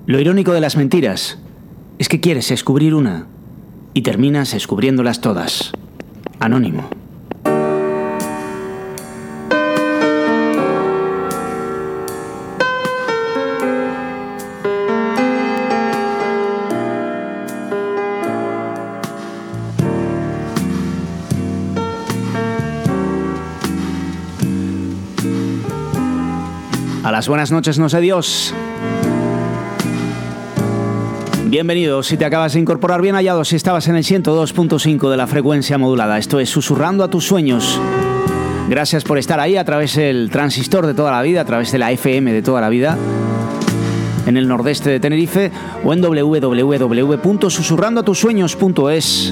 Lo irónico de las mentiras es que quieres descubrir una y terminas descubriéndolas todas. Anónimo. A las buenas noches no sé Dios. Bienvenido, si te acabas de incorporar, bien hallado si estabas en el 102.5 de la frecuencia modulada. Esto es Susurrando a tus sueños. Gracias por estar ahí a través del transistor de toda la vida, a través de la FM de toda la vida, en el nordeste de Tenerife, o en www.susurrandoatusueños.es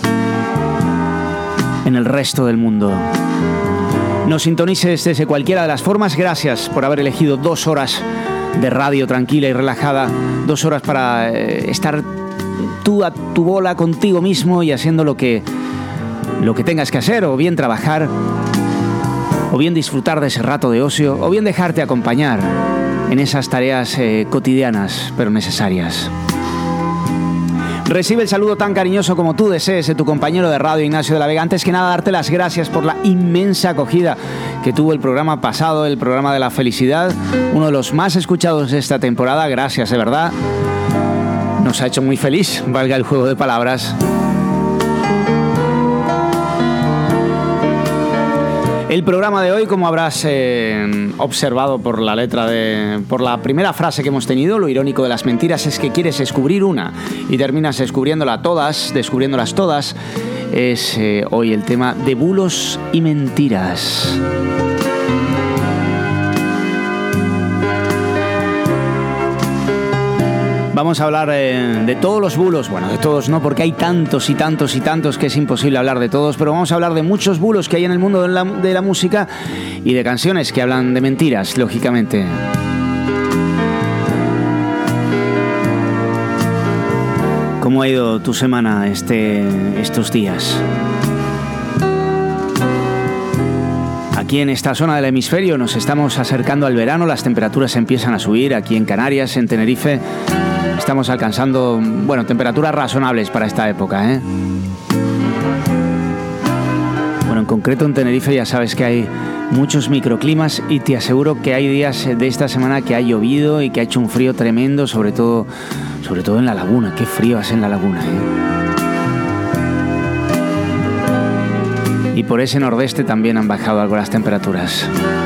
en el resto del mundo. Nos sintonices desde cualquiera de las formas. Gracias por haber elegido 2 horas de radio tranquila y relajada, 2 horas para estar tú a tu bola contigo mismo y haciendo lo que tengas que hacer, o bien trabajar, o bien disfrutar de ese rato de ocio, o bien dejarte acompañar en esas tareas cotidianas pero necesarias. Recibe el saludo tan cariñoso como tú desees de tu compañero de radio, Ignacio de la Vega. Antes que nada, darte las gracias por la inmensa acogida que tuvo el programa pasado, el programa de la felicidad, uno de los más escuchados de esta temporada. Gracias, de verdad. Nos ha hecho muy feliz, valga el juego de palabras. El programa de hoy, como habrás observado por la por la primera frase que hemos tenido, lo irónico de las mentiras es que quieres descubrir una y terminas descubriéndolas todas, es hoy el tema de bulos y mentiras. Vamos a hablar de todos los bulos, bueno, de todos no, porque hay tantos y tantos y tantos que es imposible hablar de todos, pero vamos a hablar de muchos bulos que hay en el mundo de la música y de canciones que hablan de mentiras, lógicamente. ¿Cómo ha ido tu semana estos días? Aquí en esta zona del hemisferio nos estamos acercando al verano, las temperaturas empiezan a subir. Aquí en Canarias, en Tenerife, estamos alcanzando, bueno, temperaturas razonables para esta época, ¿eh? Bueno, en concreto en Tenerife ya sabes que hay muchos microclimas y te aseguro que hay días de esta semana que ha llovido y que ha hecho un frío tremendo, sobre todo en la laguna. Qué frío hace en la laguna, ¿eh? Y por ese nordeste también han bajado algo las temperaturas.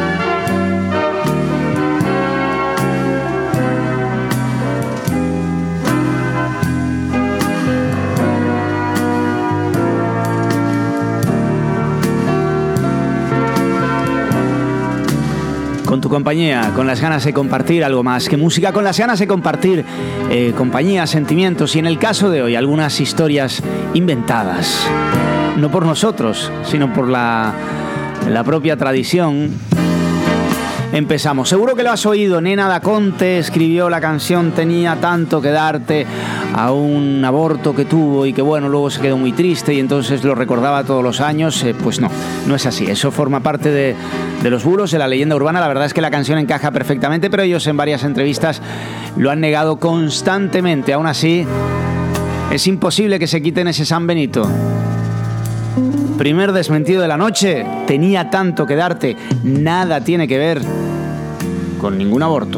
Con tu compañía, con las ganas de compartir algo más que música, con las ganas de compartir compañía, sentimientos y en el caso de hoy algunas historias inventadas. No por nosotros, sino por la propia tradición. Empezamos. Seguro que lo has oído. Nena Da Conte escribió la canción Tenía tanto que darte a un aborto que tuvo y que bueno, luego se quedó muy triste y entonces lo recordaba todos los años. Pues no es así. Eso forma parte de los bulos, de la leyenda urbana. La verdad es que la canción encaja perfectamente, pero ellos en varias entrevistas lo han negado constantemente. Aún así, es imposible que se quiten ese San Benito. Primer desmentido de la noche. Tenía tanto que darte. Nada tiene que ver con ningún aborto.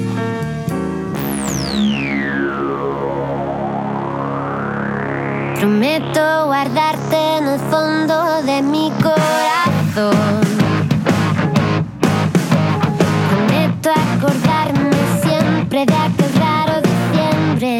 Prometo guardarte en el fondo de mi corazón. Prometo acordarme siempre de aquel raro diciembre.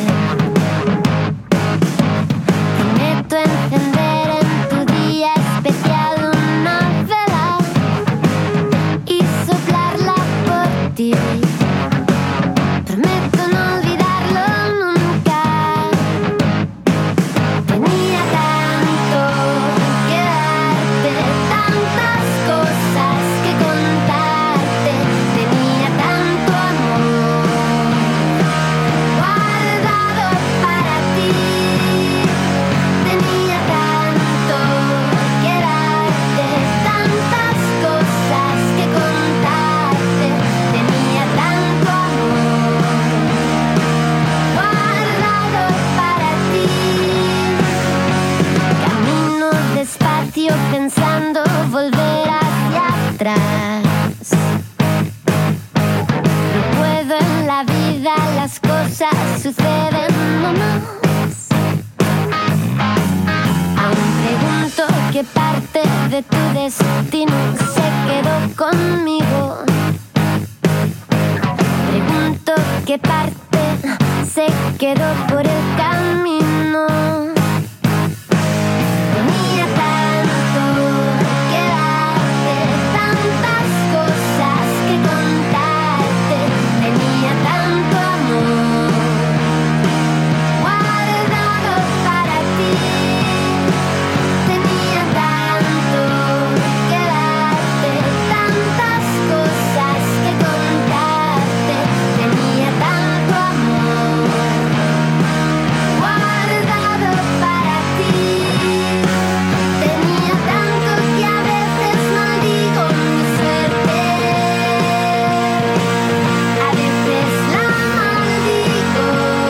Prometo encender en tu día especial una vela y soplarla por ti. Prometo no olvidarlo nunca. Tenía tanto despacio pensando volver hacia atrás. No puedo en la vida, las cosas suceden nomás. Aún pregunto qué parte de tu destino se quedó conmigo. Pregunto qué parte se quedó por el camino. Tenía tanto que darte, tantas cosas que contarte. Tenía tanto amor guardado para ti. Tenía tanto que darte, tantas cosas que contarte. Tenía tanto amor guardado para ti. Tenía tanto que a veces maldigo mi suerte. A veces la maldigo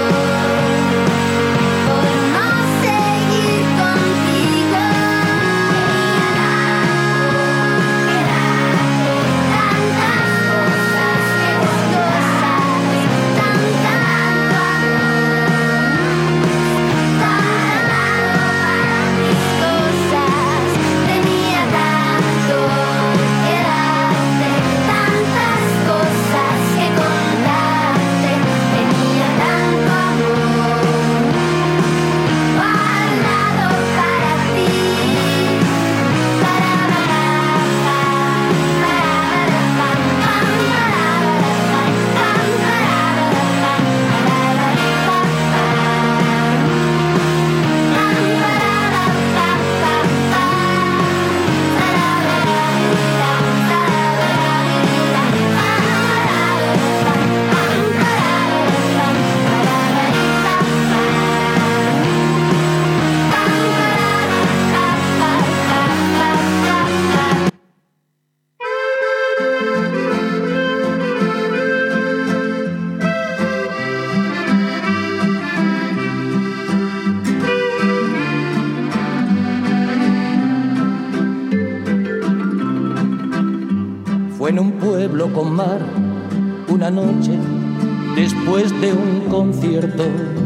por no seguir contigo. Tenía tanto que darte, tantas cosas que contarte. Tenía tanto amor guardado para ti. Fue en un pueblo con mar, una noche después de un concierto.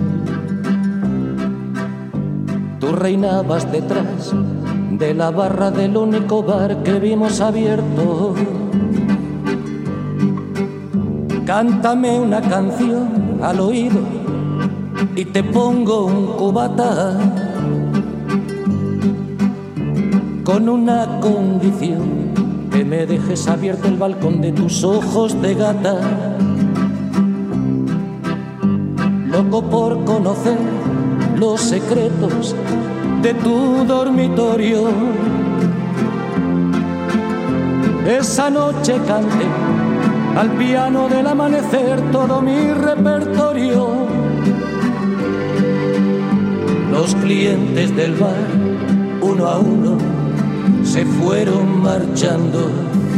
Tú reinabas detrás de la barra del único bar que vimos abierto. Cántame una canción al oído y te pongo un cubata, con una condición: que me dejes abierto el balcón de tus ojos de gata. Loco por conocer los secretos de tu dormitorio. Esa noche canté al piano del amanecer todo mi repertorio. Los clientes del bar, uno a uno, se fueron marchando.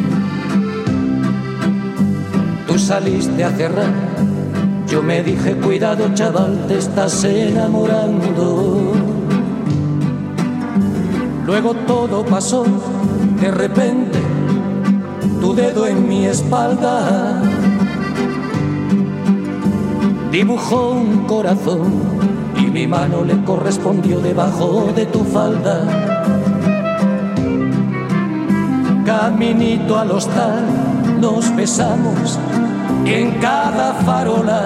Tú saliste a cerrar, yo me dije: cuidado, chaval, te estás enamorando. Luego todo pasó, de repente, tu dedo en mi espalda dibujó un corazón y mi mano le correspondió debajo de tu falda. Caminito al hostal nos besamos en cada farola.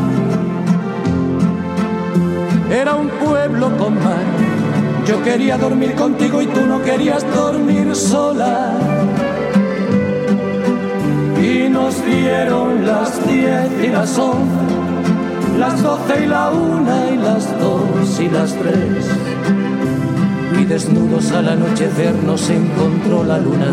Era un pueblo con mar, yo quería dormir contigo y tú no querías dormir sola. Y nos dieron las 10 y las 11, las 12 y la 1 y las 2 y las 3. Y desnudos al anochecer nos encontró la luna.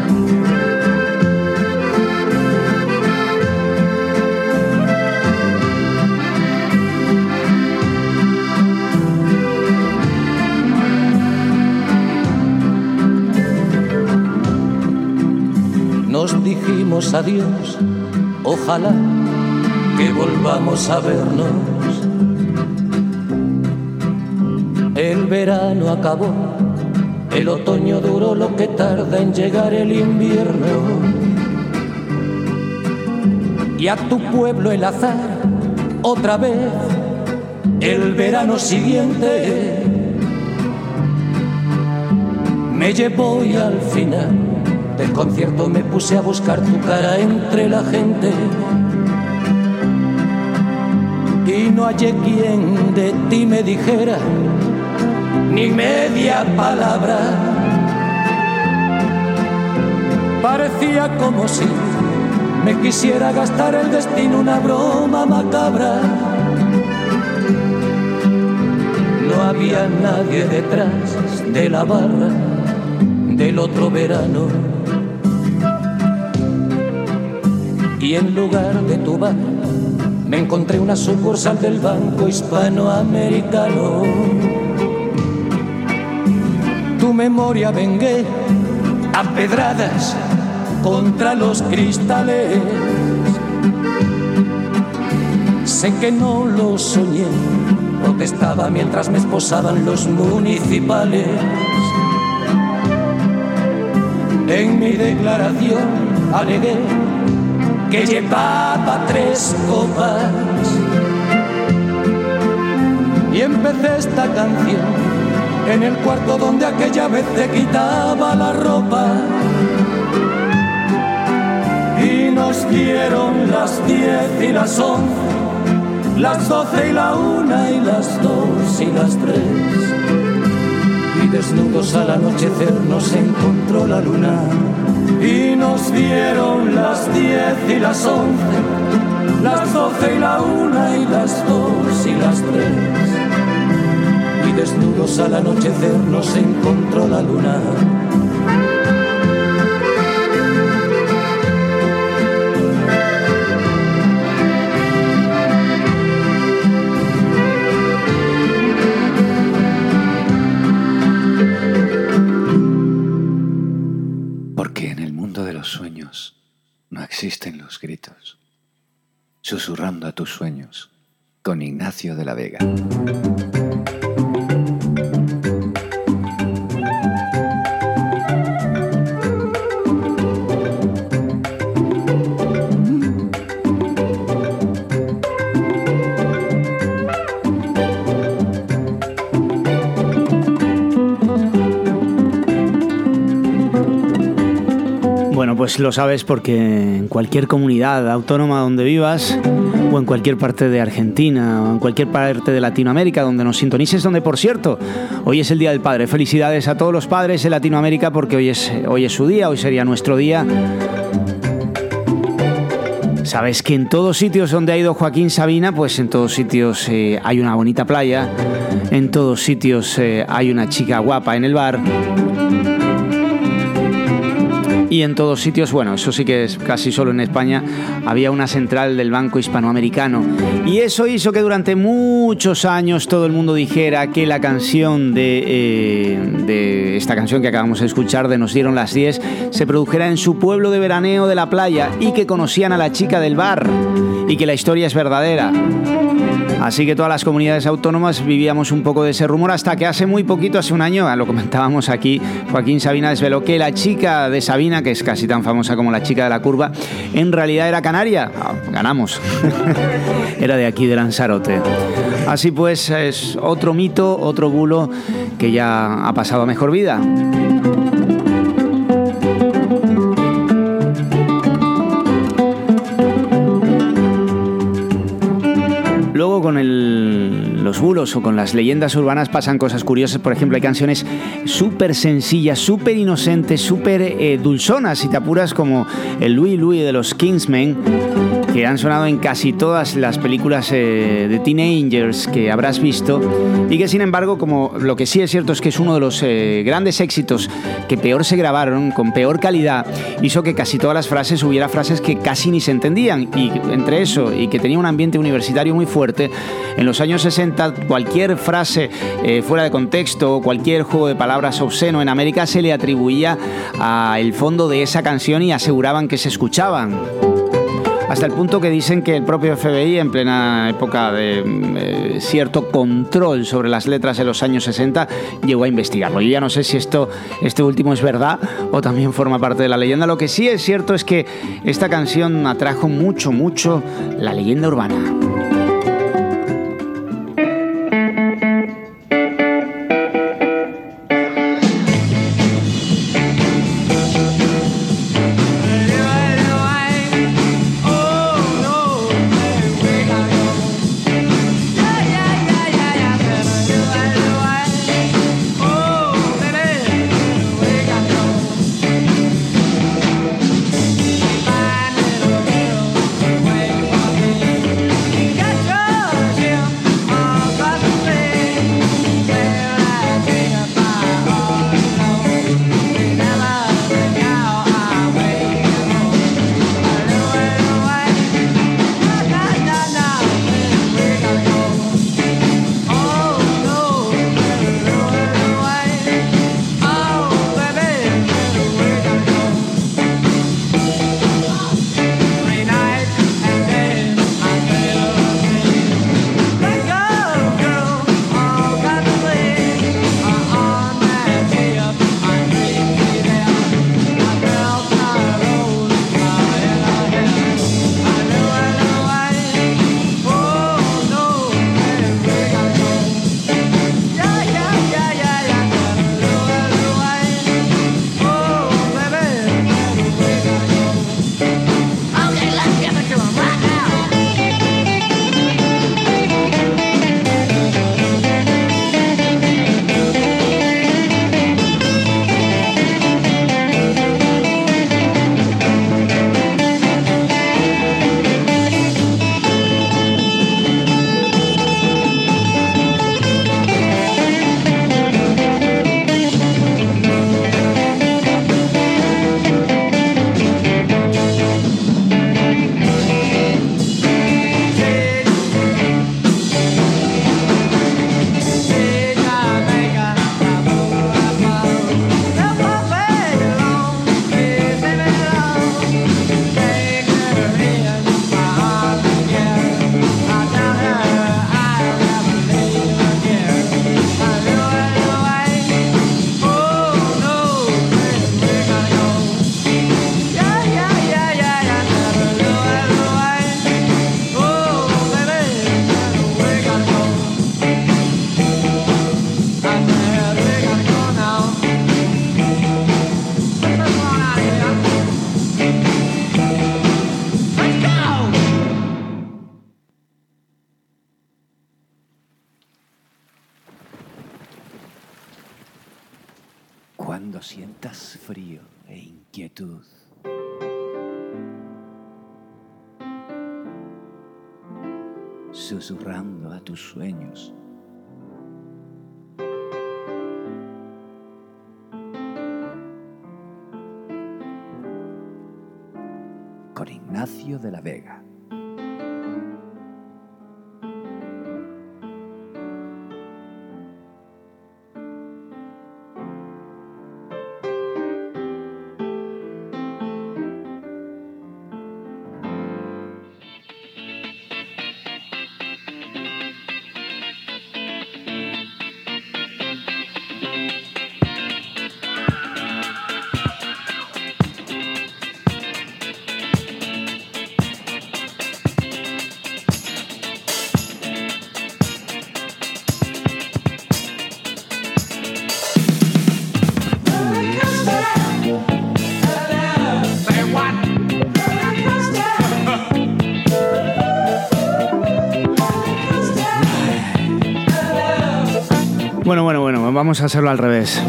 Nos dijimos adiós, ojalá que volvamos a vernos. El verano acabó El otoño duró lo que tarda en llegar el invierno. Y a tu pueblo el azar, otra vez, el verano siguiente, me llevó y al final del concierto me puse a buscar tu cara entre la gente. Y no hallé quien de ti me dijera ni media palabra. Parecía como si me quisiera gastar el destino una broma macabra. No había nadie detrás de la barra del otro verano. Y en lugar de tu bar me encontré una sucursal del Banco Hispanoamericano. Tu memoria vengué a pedradas contra los cristales. Sé que no lo soñé, protestaba mientras me esposaban los municipales. En mi declaración alegué que llevaba 3 copas y empecé esta canción en el cuarto donde aquella vez te quitaba la ropa. Y nos dieron las 10 y las 11, las 12 y la 1 y las 2 y las 3. Y desnudos al anochecer nos encontró la luna. Y nos dieron las 10 y las 11, las 12 y la 1 y las 2 y las 3. Y desnudos al anochecer nos encontró la luna. Porque en el mundo de los sueños no existen los gritos. Susurrando a tus sueños, con Ignacio de la Vega. Bueno, pues lo sabes porque en cualquier comunidad autónoma donde vivas, o en cualquier parte de Argentina, o en cualquier parte de Latinoamérica donde nos sintonices, donde, por cierto, hoy es el Día del Padre. Felicidades a todos los padres en Latinoamérica porque hoy es su día, hoy sería nuestro día. Sabes que en todos sitios donde ha ido Joaquín Sabina, pues en todos sitios hay una bonita playa, en todos sitios hay una chica guapa en el bar. Y en todos sitios, bueno, eso sí que es casi solo en España, había una central del Banco Hispanoamericano. Y eso hizo que durante muchos años todo el mundo dijera que la canción de esta canción que acabamos de escuchar, de Nos dieron las 10, se produjera en su pueblo de veraneo de la playa y que conocían a la chica del bar y que la historia es verdadera. Así que todas las comunidades autónomas vivíamos un poco de ese rumor hasta que hace muy poquito, hace un año, lo comentábamos aquí, Joaquín Sabina desveló que la chica de Sabina, que es casi tan famosa como la chica de la curva, en realidad era canaria. Ganamos. Era de aquí, de Lanzarote. Así pues, es otro mito, otro bulo que ya ha pasado a mejor vida. Luego con los bulos o con las leyendas urbanas pasan cosas curiosas. Por ejemplo, hay canciones súper sencillas, súper inocentes, súper dulzonas, si te apuras, como el Louie Louie de los Kingsmen, que han sonado en casi todas las películas de teenagers que habrás visto, y que sin embargo, como lo que sí es cierto es que es uno de los grandes éxitos que peor se grabaron, con peor calidad, hizo que casi todas las frases hubiera frases que casi ni se entendían, y entre eso y que tenía un ambiente universitario muy fuerte, en los años 60 cualquier frase fuera de contexto, cualquier juego de palabras obsceno en América se le atribuía al fondo de esa canción y aseguraban que se escuchaban. hasta el punto que dicen que el propio FBI, en plena época de cierto control sobre las letras en los años 60, llegó a investigarlo. Yo ya no sé si este último es verdad o también forma parte de la leyenda. Lo que sí es cierto es que esta canción atrajo mucho la leyenda urbana. Cuando sientas frío e inquietud, susurrando a tus sueños, con Ignacio de la Vega. Bueno, vamos a hacerlo al revés.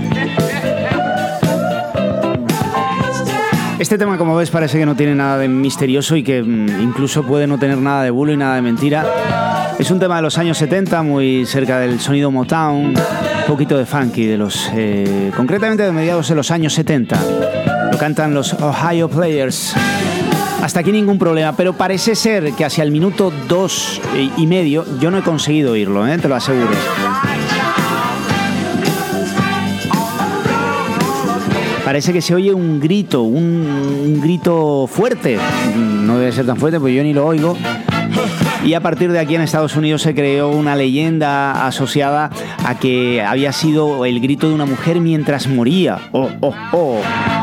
Este tema, como ves, parece que no tiene nada de misterioso y que incluso puede no tener nada de bulo y nada de mentira. Es un tema de los años 70, muy cerca del sonido Motown, un poquito de funky, concretamente de mediados de los años 70. Lo cantan los Ohio Players. Hasta aquí ningún problema, pero parece ser que hacia el minuto 2:30 yo no he conseguido oírlo, te lo aseguro. parece que se oye un grito, un grito fuerte. No debe ser tan fuerte, porque yo ni lo oigo. Y a partir de aquí en Estados Unidos se creó una leyenda asociada a que había sido el grito de una mujer mientras moría. ¡Oh, oh, oh!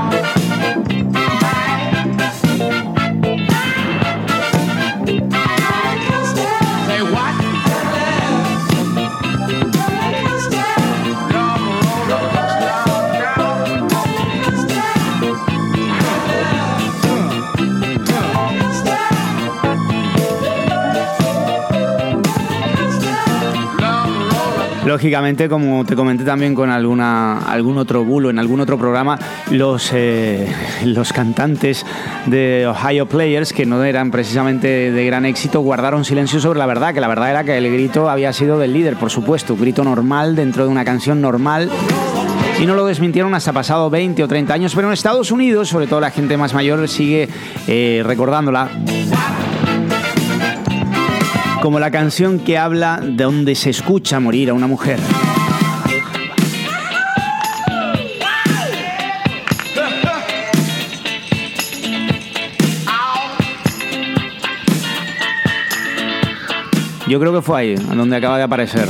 Lógicamente, como te comenté también con algún otro bulo, en algún otro programa, los cantantes de Ohio Players, que no eran precisamente de gran éxito, guardaron silencio sobre la verdad, que la verdad era que el grito había sido del líder, por supuesto, un grito normal dentro de una canción normal. Y no lo desmintieron hasta pasado 20 o 30 años, pero en Estados Unidos, sobre todo la gente más mayor, sigue recordándola como la canción que habla de donde se escucha morir a una mujer. Yo creo que fue ahí, donde acaba de aparecer.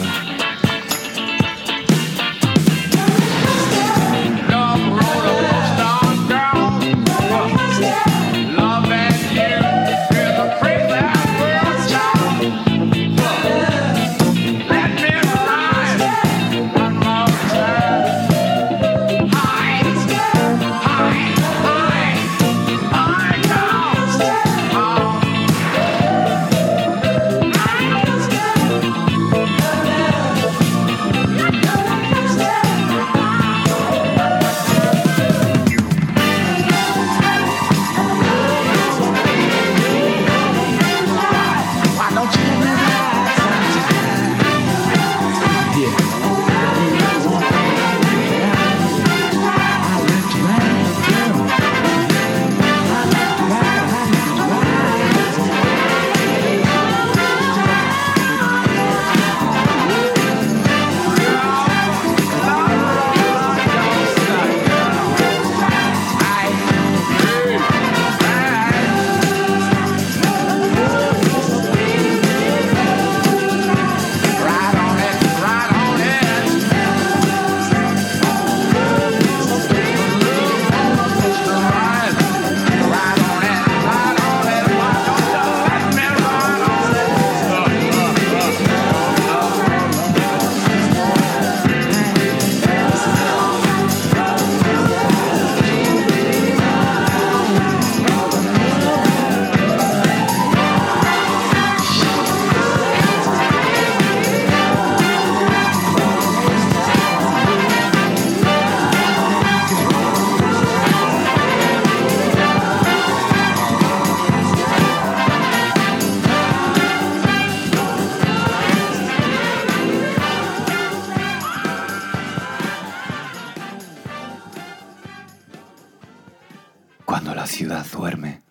Cuando la ciudad duerme,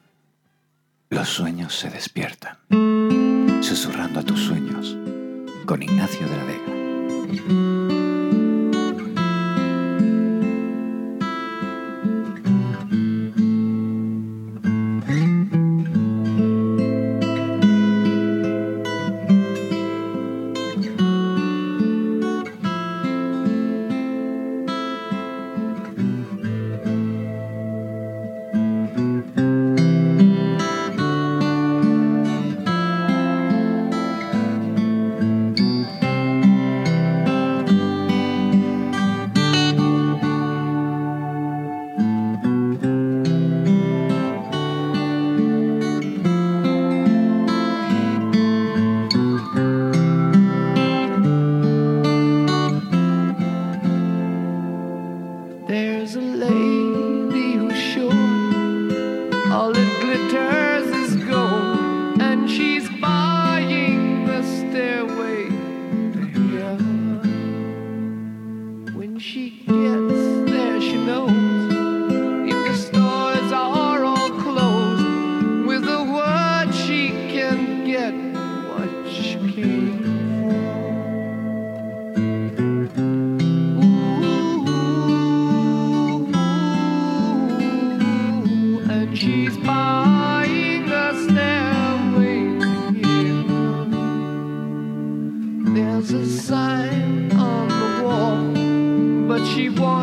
los sueños se despiertan, susurrando a tus sueños, con Ignacio de la Vega.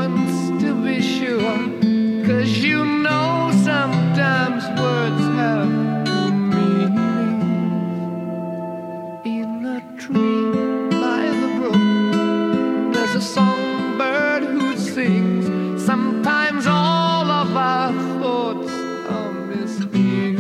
wants to be sure, 'cause you know sometimes words have two meanings. In a tree by the brook, there's a songbird who sings. Sometimes all of our thoughts are misgiven.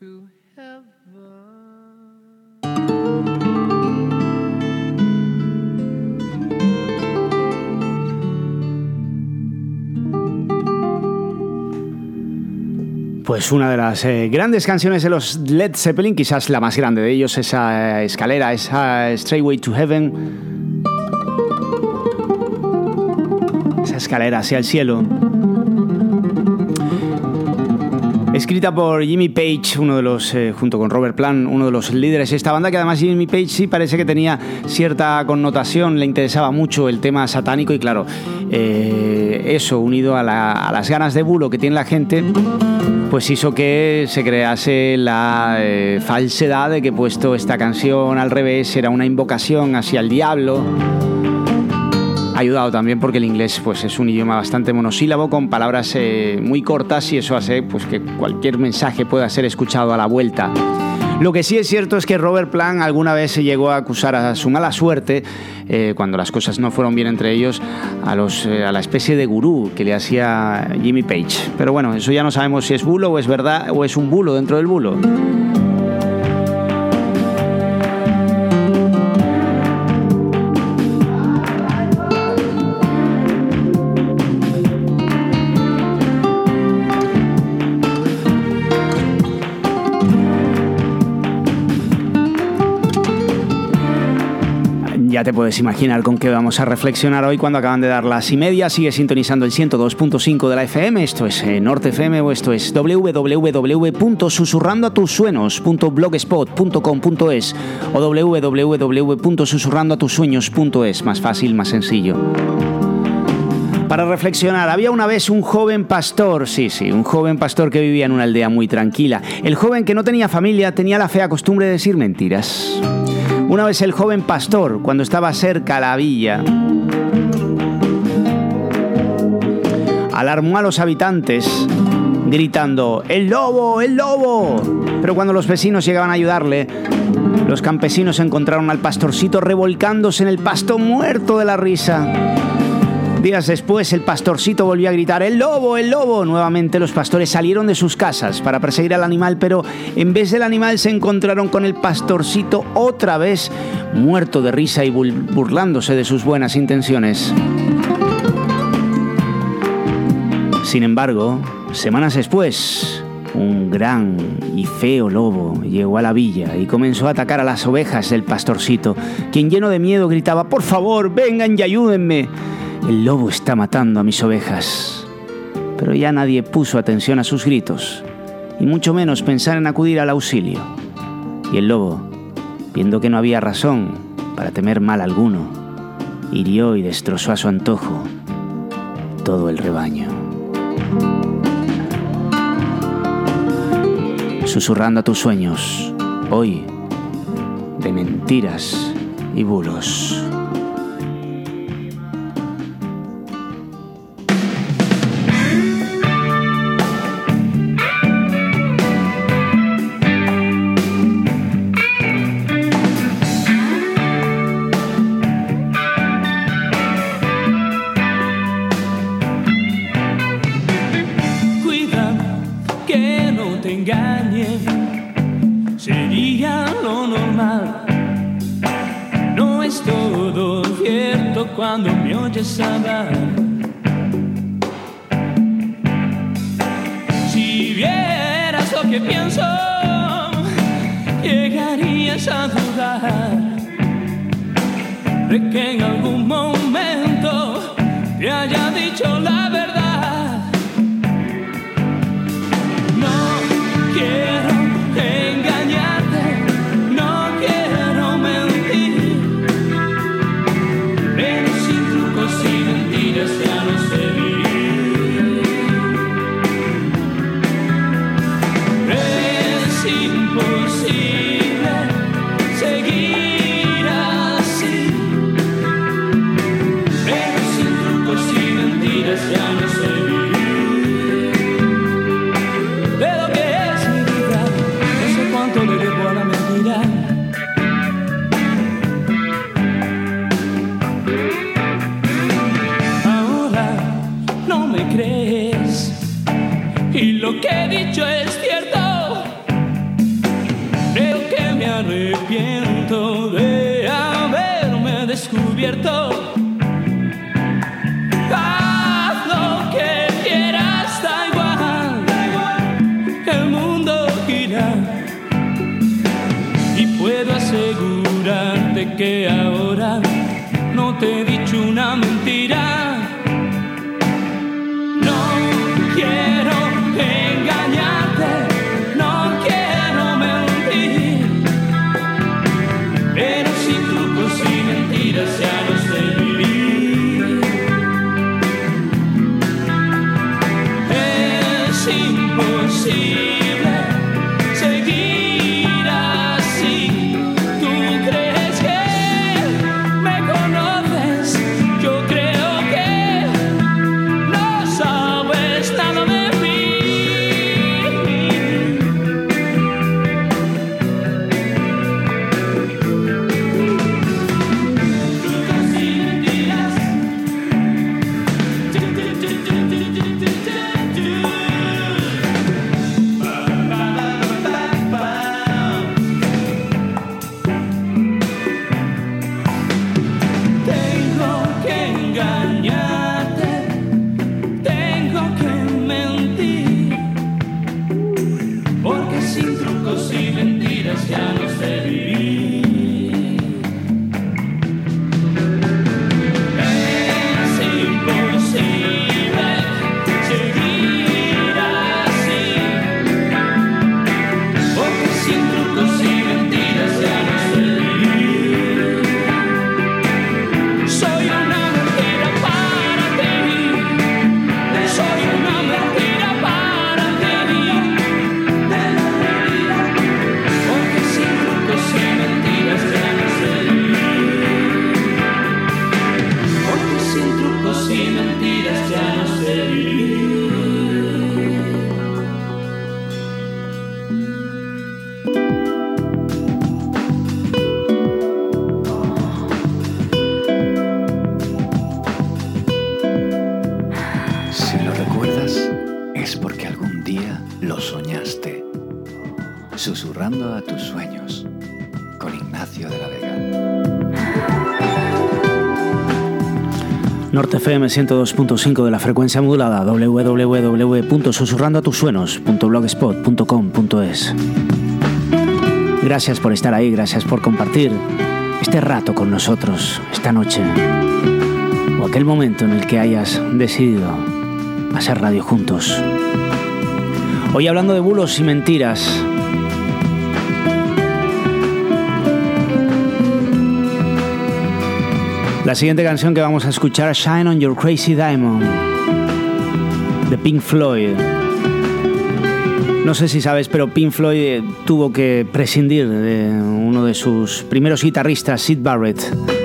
to heaven. Pues una de las grandes canciones de los Led Zeppelin, quizás la más grande de ellos, esa escalera, esa Stairway to Heaven, esa escalera hacia el cielo, escrita por Jimmy Page, uno de los, junto con Robert Plant, uno de los líderes de esta banda, que además Jimmy Page sí parece que tenía cierta connotación, le interesaba mucho el tema satánico y claro, eso unido a las ganas de bulo que tiene la gente, pues hizo que se crease la falsedad de que puesto esta canción al revés era una invocación hacia el diablo. Ayudado también porque el inglés pues es un idioma bastante monosílabo con palabras muy cortas y eso hace pues que cualquier mensaje pueda ser escuchado a la vuelta. Lo que sí es cierto es que Robert Plant alguna vez se llegó a acusar a su mala suerte, cuando las cosas no fueron bien entre ellos, a la especie de gurú que le hacía Jimmy Page. Pero bueno, eso ya no sabemos si es bulo o es verdad o es un bulo dentro del bulo. Ya te puedes imaginar con qué vamos a reflexionar hoy cuando acaban de dar las 1:30. Sigue sintonizando el 102.5 de la FM. Esto es Norte FM o esto es www.susurrandoatusueños.blogspot.com.es o www.susurrandoatusueños.es. Más fácil, más sencillo. Para reflexionar, había una vez un joven pastor, un joven pastor que vivía en una aldea muy tranquila. El joven que no tenía familia tenía la fea costumbre de decir mentiras. Una vez el joven pastor, cuando estaba cerca a la villa, alarmó a los habitantes gritando ¡El lobo! ¡El lobo! Pero cuando los vecinos llegaban a ayudarle, los campesinos encontraron al pastorcito revolcándose en el pasto muerto de la risa. Días después, el pastorcito volvió a gritar ¡El lobo! ¡El lobo! Nuevamente los pastores salieron de sus casas para perseguir al animal, pero en vez del animal se encontraron con el pastorcito otra vez, muerto de risa y burlándose de sus buenas intenciones. Sin embargo, semanas después, un gran y feo lobo llegó a la villa y comenzó a atacar a las ovejas del pastorcito, quien lleno de miedo gritaba ¡Por favor, vengan y ayúdenme! El lobo está matando a mis ovejas. Pero ya nadie puso atención a sus gritos, y mucho menos pensar en acudir al auxilio. Y el lobo, viendo que no había razón para temer mal alguno, hirió y destrozó a su antojo todo el rebaño. Susurrando a tus sueños, hoy, de mentiras y bulos. Cuando me oyes hablar, si vieras lo que pienso, llegarías a dudar de que en algún momento te haya dicho la verdad. No quiero engañarte, no quiero mentir, pero sin trucos y mentiras ya no sé vivir. Es imposible seguir así, pero sin trucos y mentiras ya no sé vivir. De lo que es mi vida, no sé cuánto le debo a la mentira. No me crees y lo que he dicho es cierto. de que ahora no te he dicho una mentira. No quiero engañarte, no quiero mentir, pero sin trucos y mentiras ya no sé vivir. Es imposible seguir así. Tú crees que me conoces, yo creo que no sabes nada de mí. Trucos y mentiras. Tengo que engañarte, tengo que mentir, porque sin trucos y mentiras ya no sé vivir. Es imposible seguir así, porque sin trucos y mentiras ya no sé vivir. Soy una mentira para ti, soy una mentira para ti, porque sin trucos y mentiras ya no sé vivir, porque sin trucos y mentiras ya no sé vivir. Si lo recuerdas, es porque algún día lo soñaste, susurrando a tus sueños, con Ignacio de la Vega. Norte FM 102.5 de la frecuencia modulada, www.susurrandoatusueños.blogspot.com.es. Gracias por estar ahí, gracias por compartir este rato con nosotros, esta noche, o aquel momento en el que hayas decidido hacer radio juntos. Hoy hablando de bulos y mentiras. La siguiente canción que vamos a escuchar, Shine on Your Crazy Diamond, de Pink Floyd. No sé si sabes, pero Pink Floyd tuvo que prescindir de uno de sus primeros guitarristas, Syd Barrett,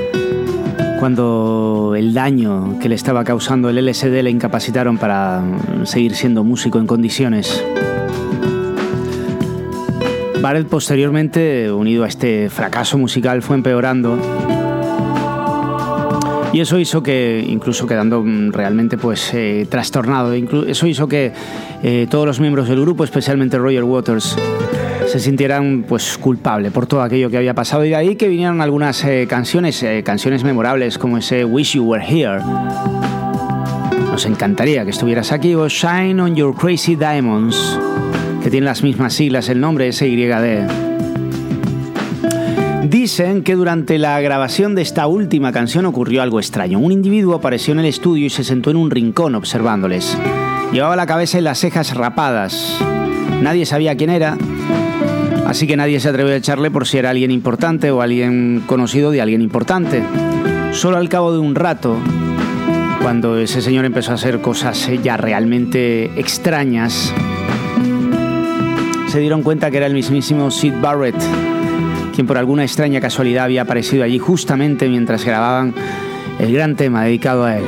cuando el daño que le estaba causando el LSD le incapacitaron para seguir siendo músico en condiciones. Barrett posteriormente, unido a este fracaso musical, fue empeorando. Y eso hizo que, incluso quedando realmente trastornado, eso hizo que todos los miembros del grupo, especialmente Roger Waters, se sintieran culpables por todo aquello que había pasado. Y de ahí que vinieron algunas canciones memorables como ese Wish You Were Here. Nos encantaría que estuvieras aquí, o Shine on Your Crazy Diamonds, que tiene las mismas siglas, el nombre SYD. Dicen que durante la grabación de esta última canción ocurrió algo extraño. Un individuo apareció en el estudio y se sentó en un rincón observándoles. Llevaba la cabeza y las cejas rapadas. Nadie sabía quién era, así que nadie se atrevió a echarle por si era alguien importante o alguien conocido de alguien importante. Solo al cabo de un rato, cuando ese señor empezó a hacer cosas ya realmente extrañas, se dieron cuenta que era el mismísimo Syd Barrett, quien por alguna extraña casualidad había aparecido allí justamente mientras grababan el gran tema dedicado a él.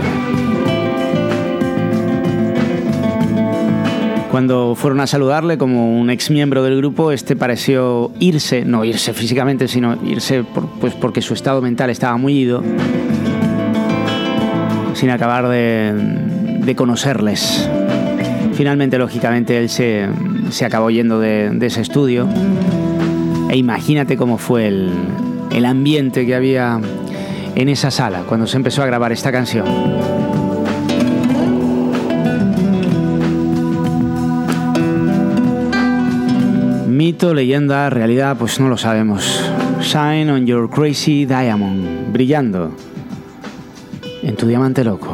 Cuando fueron a saludarle como un ex miembro del grupo, pareció irse, no irse físicamente, sino irse porque su estado mental estaba muy ido, sin acabar de conocerles. Finalmente, lógicamente, él se acabó yendo de ese estudio. E imagínate cómo fue el ambiente que había en esa sala cuando se empezó a grabar esta canción. Mito, leyenda, realidad, pues no lo sabemos. Shine on your crazy diamond, brillando en tu diamante loco.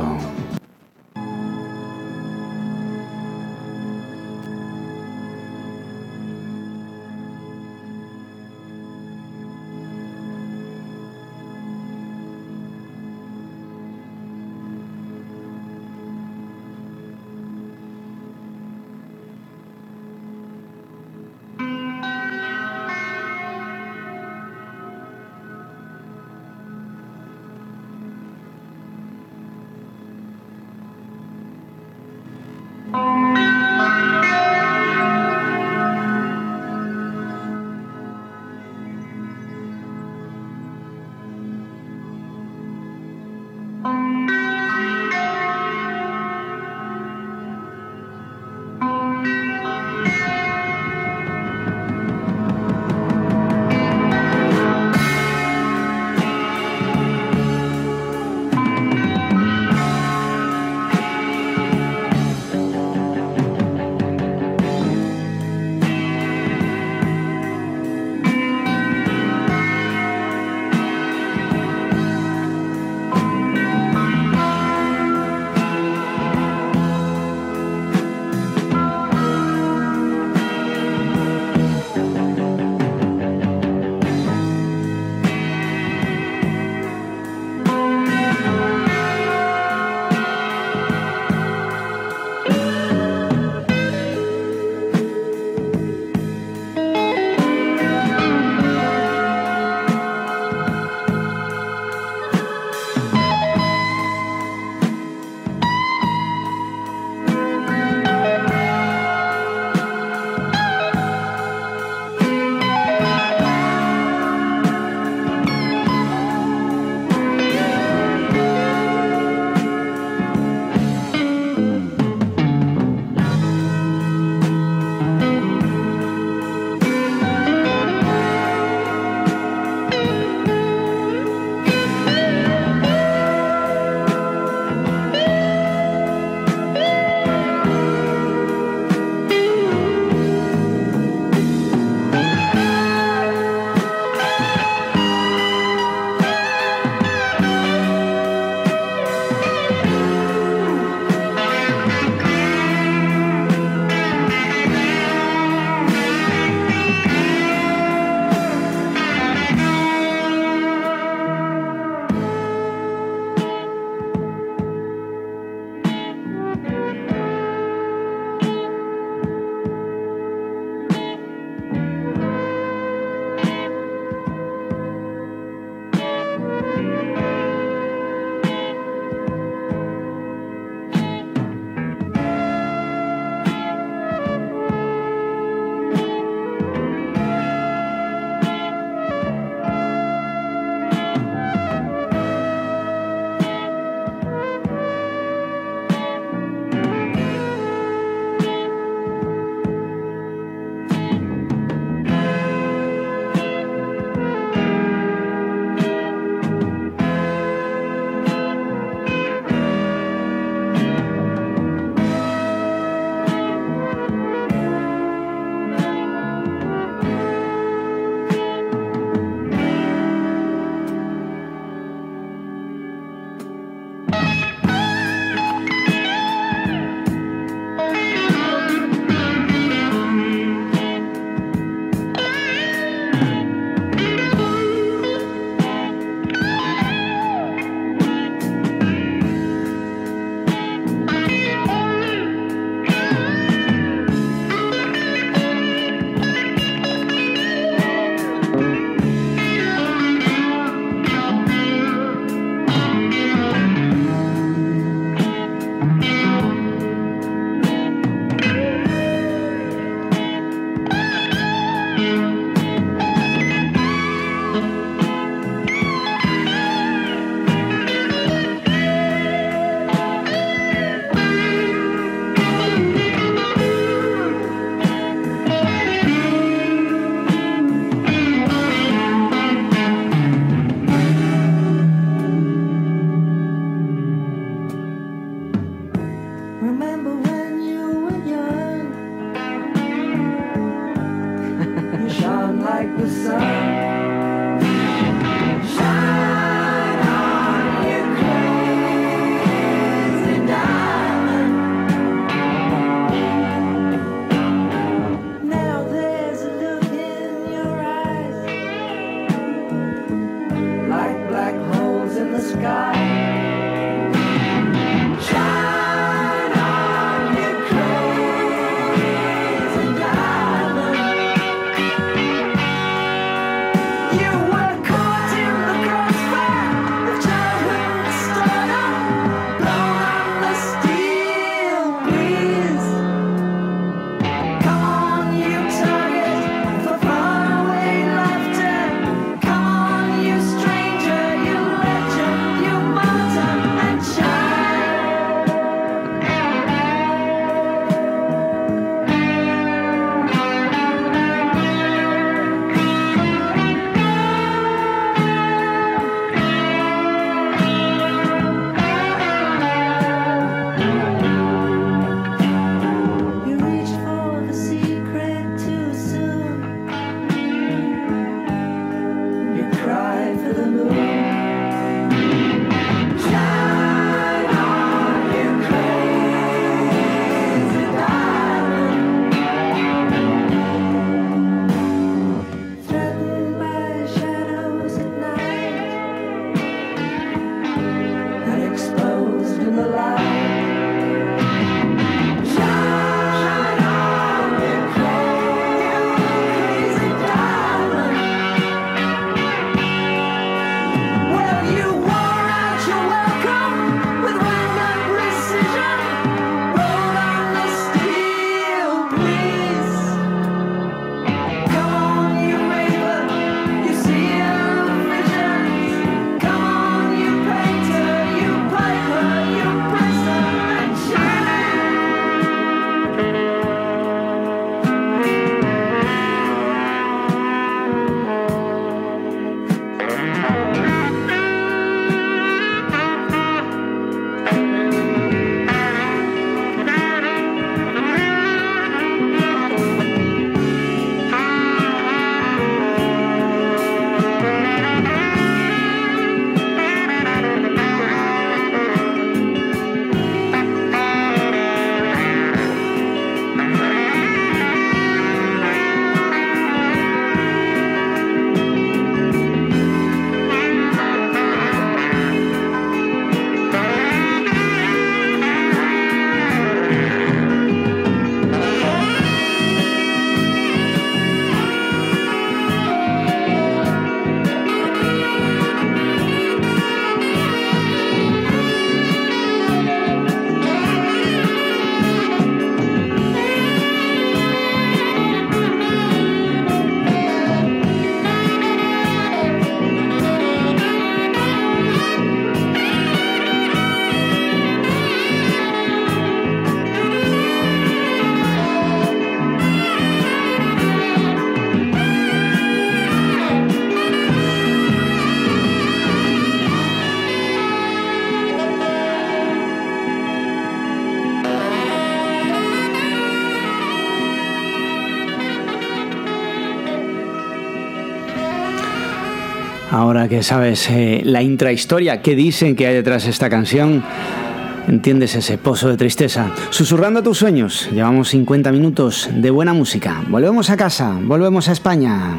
like the sun. Ahora que sabes la intrahistoria que dicen que hay detrás de esta canción, entiendes ese pozo de tristeza. Susurrando a tus sueños, llevamos 50 minutos de buena música. Volvemos a casa, volvemos a España.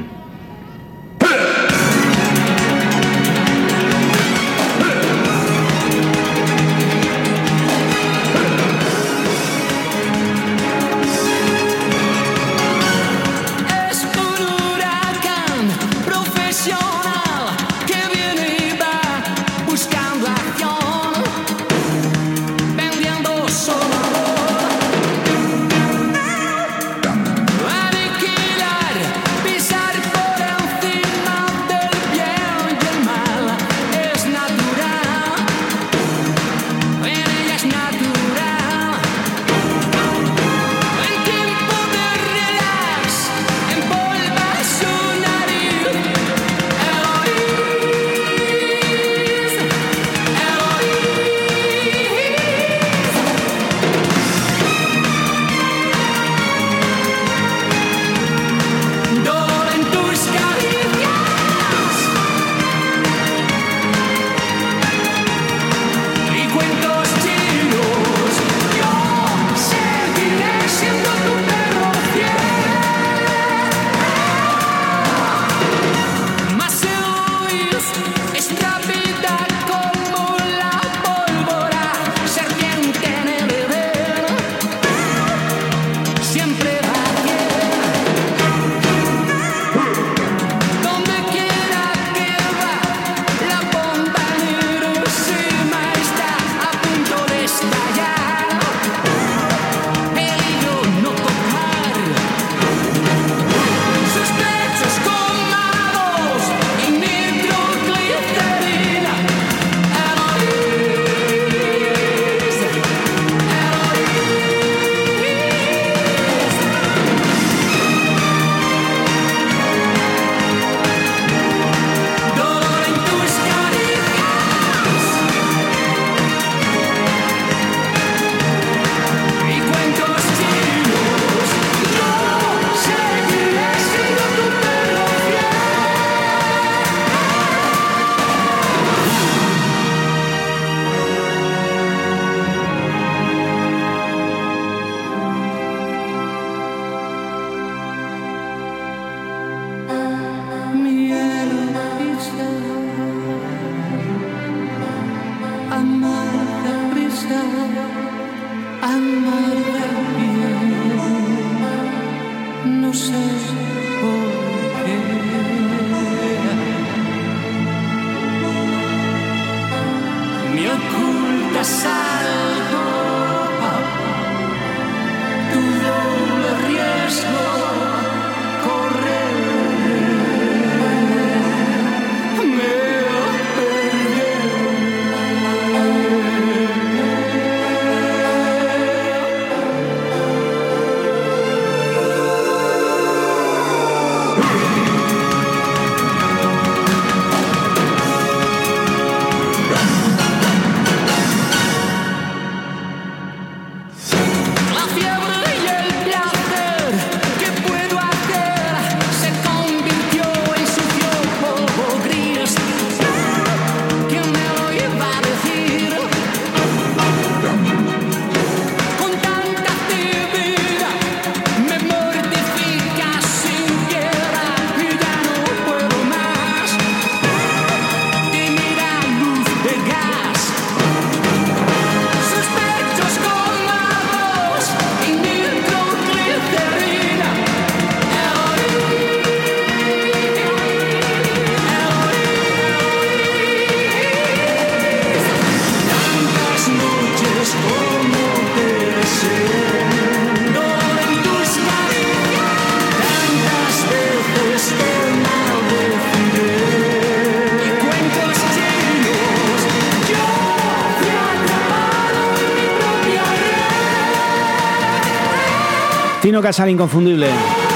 Tino Casal, inconfundible.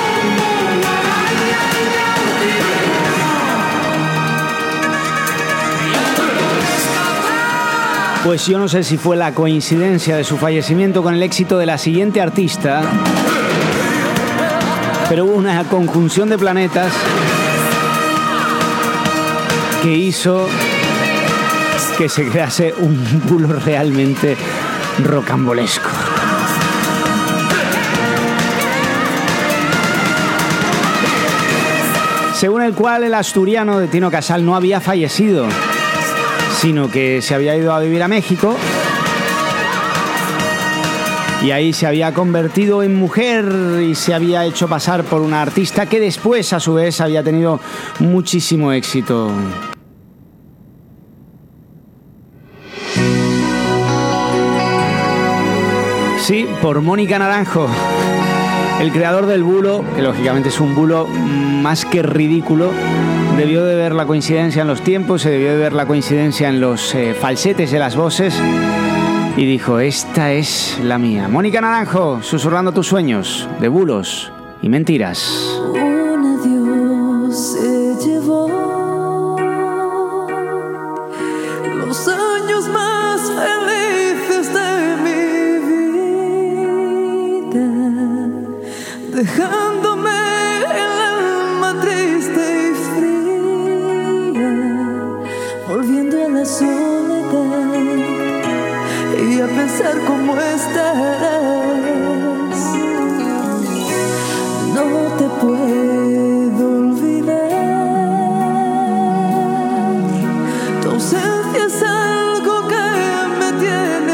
Pues yo no sé si fue la coincidencia de su fallecimiento con el éxito de la siguiente artista, pero hubo una conjunción de planetas que hizo que se crease un bulo realmente rocambolesco. Según el cual el asturiano de Tino Casal no había fallecido, sino que se había ido a vivir a México y ahí se había convertido en mujer y se había hecho pasar por una artista que después, a su vez, había tenido muchísimo éxito. Sí, por Mónica Naranjo, el creador del bulo, que lógicamente es un bulo más que ridículo. Debió de ver la coincidencia en los tiempos, se debió de ver la coincidencia en los falsetes de las voces y dijo, esta es la mía. Mónica Naranjo, susurrando tus sueños de bulos y mentiras. Un adiós se llevó los años más felices de mi vida, dejándome el alma triste y fría, volviendo a la soledad y a pensar cómo estarás. No te puedo olvidar, tu ausencia es algo que me tiene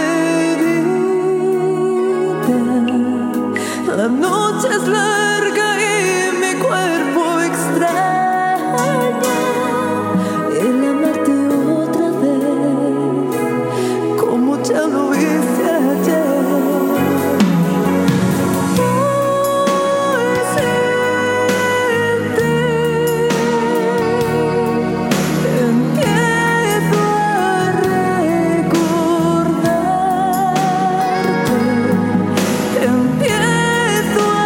herida. La noche es larga y mi cuerpo extraña el amarte otra vez, como ya lo hice ayer. Hoy sin ti empiezo a recordarte, empiezo a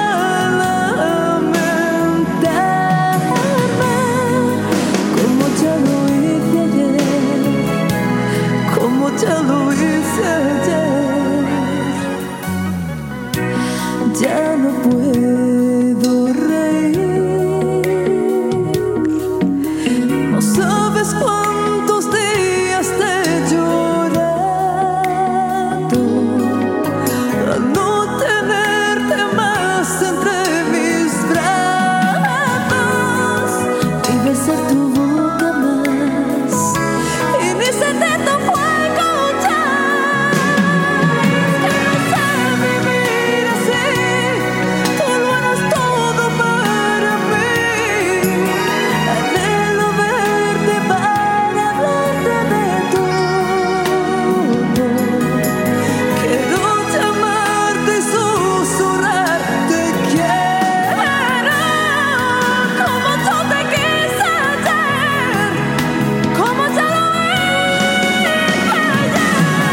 lamentarme, como ya lo hice ayer, como ya lo hice ayer. Ya no puedo reír, no sabes cuántos días te he llorado al no tenerte más entre mis brazos y besar tu boca más y ni sentirte fuego ya. Que no sé vivir así, tú lo eres todo para mí. Anhelo verte para hablarte de todo. Quiero llamarte y susurrarte quiero, como yo te quise ayer, como ya lo hice ayer.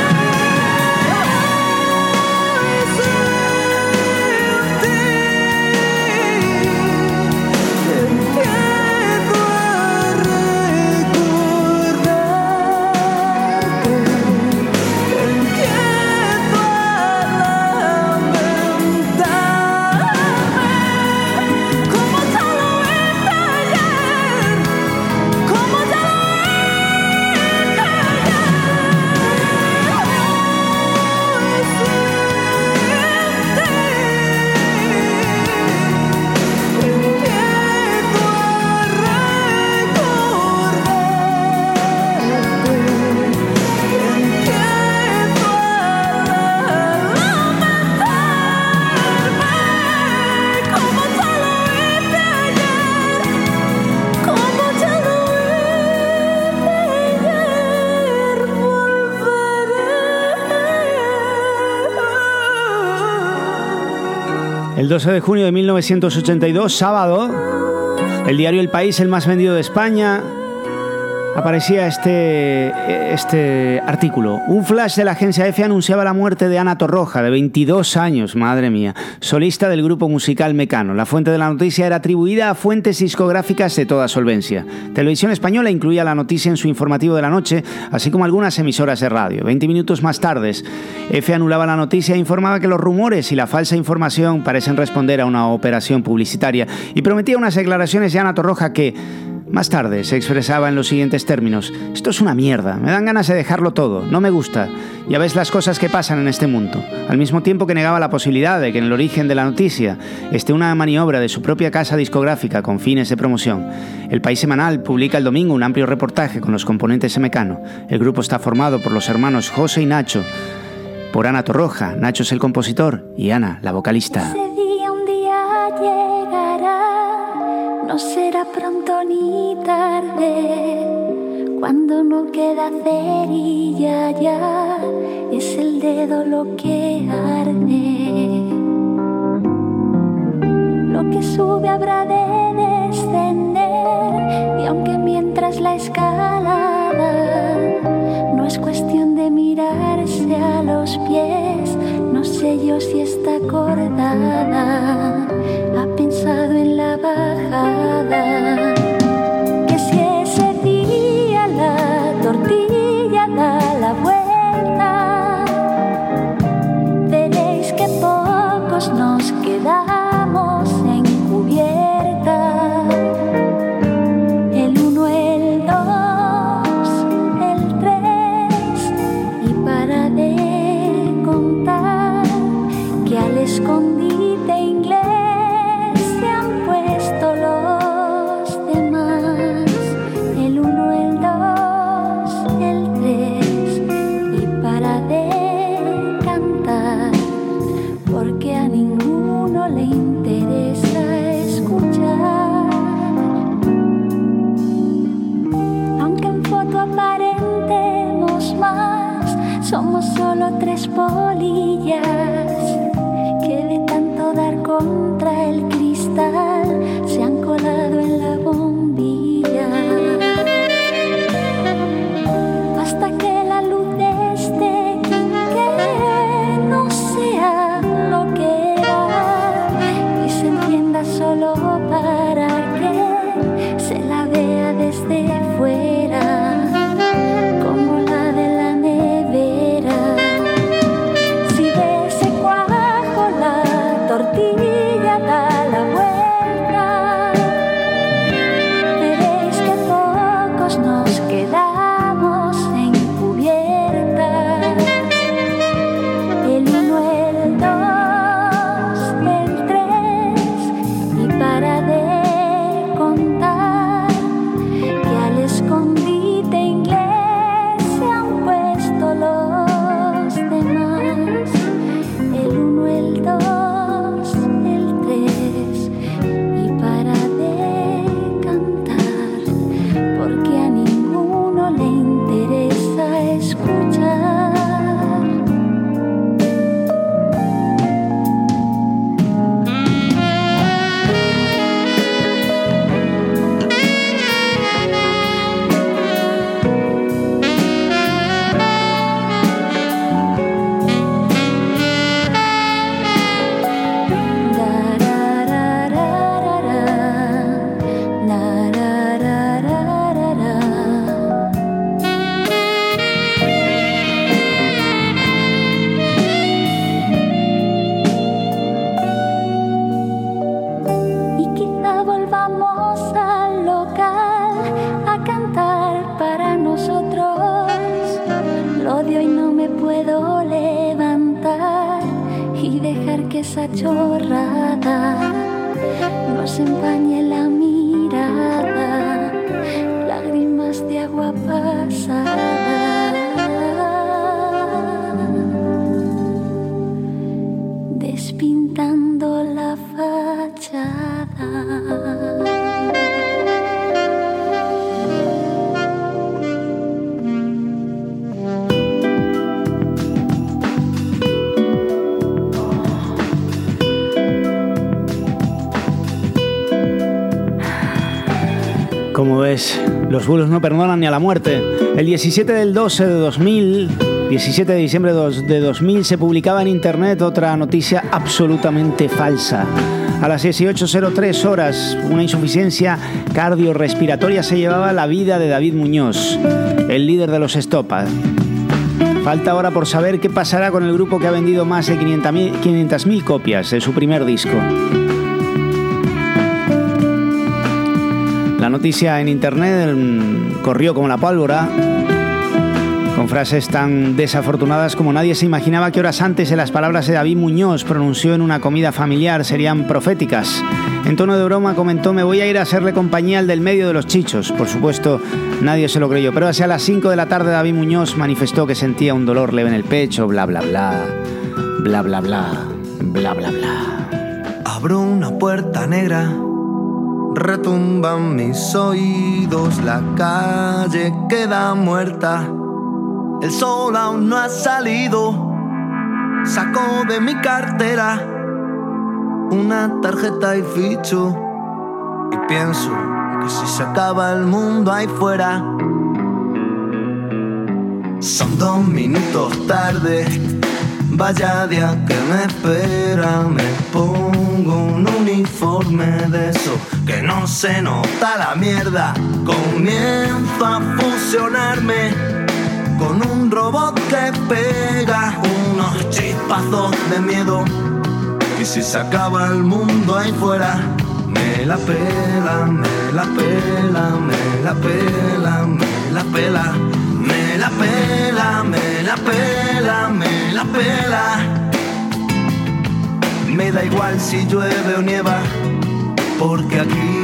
El 12 de junio de 1982, sábado, el diario El País, el más vendido de España, aparecía este artículo. Un flash de la agencia EFE anunciaba la muerte de Ana Torroja, de 22 años, madre mía, solista del grupo musical Mecano. La fuente de la noticia era atribuida a fuentes discográficas de toda solvencia. Televisión Española incluía la noticia en su informativo de la noche, así como algunas emisoras de radio. 20 minutos más tarde, EFE anulaba la noticia e informaba que los rumores y la falsa información parecen responder a una operación publicitaria y prometía unas declaraciones de Ana Torroja que Más tarde se expresaba en los siguientes términos: esto es una mierda, me dan ganas de dejarlo todo, no me gusta, ya ves las cosas que pasan en este mundo. Al mismo tiempo que negaba la posibilidad de que en el origen de la noticia esté una maniobra de su propia casa discográfica con fines de promoción. El País Semanal publica el domingo un amplio reportaje con los componentes de Mecano. El grupo está formado por los hermanos José y Nacho, por Ana Torroja. Nacho es el compositor y Ana la vocalista. Ese día un día llegará, no será pronto ni tarde, cuando no queda cerilla ya, es el dedo lo que arde. Lo que sube habrá de descender, y aunque mientras la escalada no es cuestión de mirarse a los pies, no sé yo si está acordada, ha pensado en la bajada. Que si ese día la tortilla da la vuelta, veréis que pocos nos quedamos en cubierta. El 1, el 2, el 3, y para de contar que al escondite inglés se han puesto los demás. El 1, el 2, el 3, y para de cantar, porque a ninguno le interesa escuchar. Aunque en foto aparentemos más, somos solo 3 polillas que de tanto dar contra el cristal se han colado en la bombilla. Hasta que la luz de este quinqué no sea lo que era y se entienda solo para que se la vea desde fuera, como la de la nevera. Si de ese cuajo la tortilla da la vuelta, veréis que pocos nos quedamos en cubierta. El 1, el 2, el 3, y para de contar que al escondite inglés se han puesto los demás. El 1, el 2, el 3, y para de cantar, porque a ninguno le interesa escuchar. Y quizá volvamos al local a cantar para nosotros. Lo de hoy no me puedo levantar y dejar que esa chorrada nos empañe la mirada, lágrimas de agua pasada, despintando la fachada. Como ves, los bulos no perdonan ni a la muerte. El 17 del 12 de 2000, 17 de diciembre de 2000, se publicaba en internet otra noticia absolutamente falsa. A las 18:03 horas, una insuficiencia cardiorrespiratoria se llevaba la vida de David Muñoz, el líder de los Estopa. Falta ahora por saber qué pasará con el grupo que ha vendido más de 500.000 copias de su primer disco. La La noticia en internet corrió como la pólvora, con frases tan desafortunadas como: nadie se imaginaba que horas antes las palabras de David Muñoz pronunció en una comida familiar serían proféticas. En tono de broma comentó: me voy a ir a hacerle compañía al del medio de los chichos. Por supuesto, nadie se lo creyó, pero hacia las 5 de la tarde David Muñoz manifestó que sentía un dolor leve en el pecho, bla bla bla, bla bla bla, bla bla bla. Abro una puerta negra, retumban mis oídos, la calle queda muerta. El sol aún no ha salido. Saco de mi cartera una tarjeta y ficho, y pienso que si se acaba el mundo ahí fuera. Son 2 minutos tarde, vaya día que me espera. Me pongo un uniforme de eso que no se nota la mierda. Comienzo a fusionarme con un robot que pega unos chispazos de miedo. Y si se acaba el mundo ahí fuera, me la pela, me la pela, me la pela, me la pela, me la pela, me la pela, me la pela. Me da igual si llueve o nieva, porque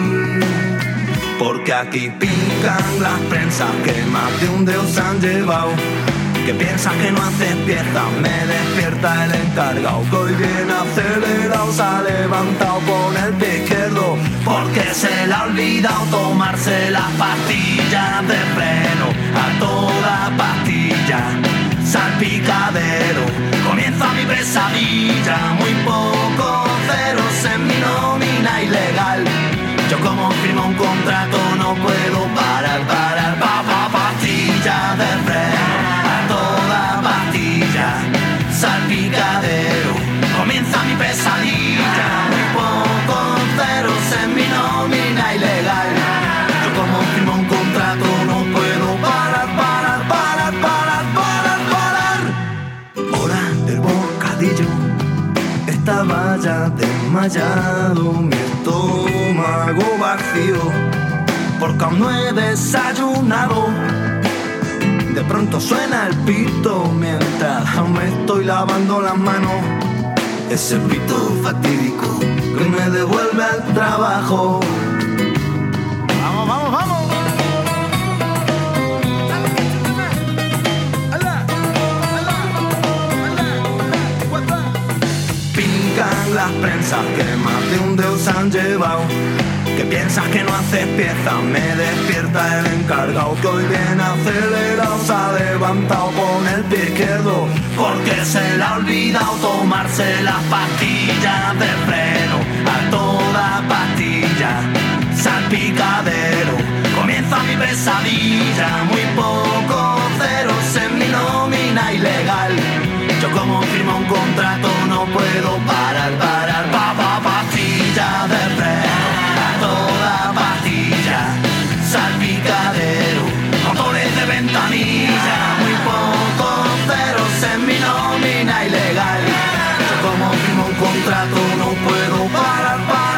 aquí pican las prensas que más de un dedo se han llevado. Que piensas que no haces pieza, me despierta el encargado, que hoy viene acelerado, se ha levantado con el pie izquierdo, porque se le ha olvidado tomarse las pastillas de freno. A toda pastilla, salpicadero, comienza mi pesadilla. Muy pocos ceros en mi nómina ilegal. Yo como firmo un contrato no puedo parar, pastilla de freno, a toda pastilla, salpicadero, comienza mi pesadilla. Muy pocos ceros en mi nómina ilegal. Yo como firmo un contrato no puedo parar. Hora del bocadillo, estaba ya desmayado, mi estómago vacío, porque aún no he desayunado. De pronto suena el pito mientras aún me estoy lavando las manos. Ese pito fatídico que me devuelve al trabajo. ¡Vamos, vamos, vamos! Pican las prensas que más de un dedo se han llevado. Que piensas que no haces pieza, me despierta el encargado, que hoy viene acelerado, se ha levantado con el pie izquierdo, porque se le ha olvidado tomarse las pastillas de freno. A toda pastilla, salpicadero, comienza mi pesadilla. Muy pocos ceros en mi nómina ilegal. Yo como firmo un contrato no puedo parar, pastilla de freno, a toda pastilla, salpicadero, motores de ventanilla. Muy pocos ceros en mi nómina ilegal. Yo como firmo un contrato no puedo parar.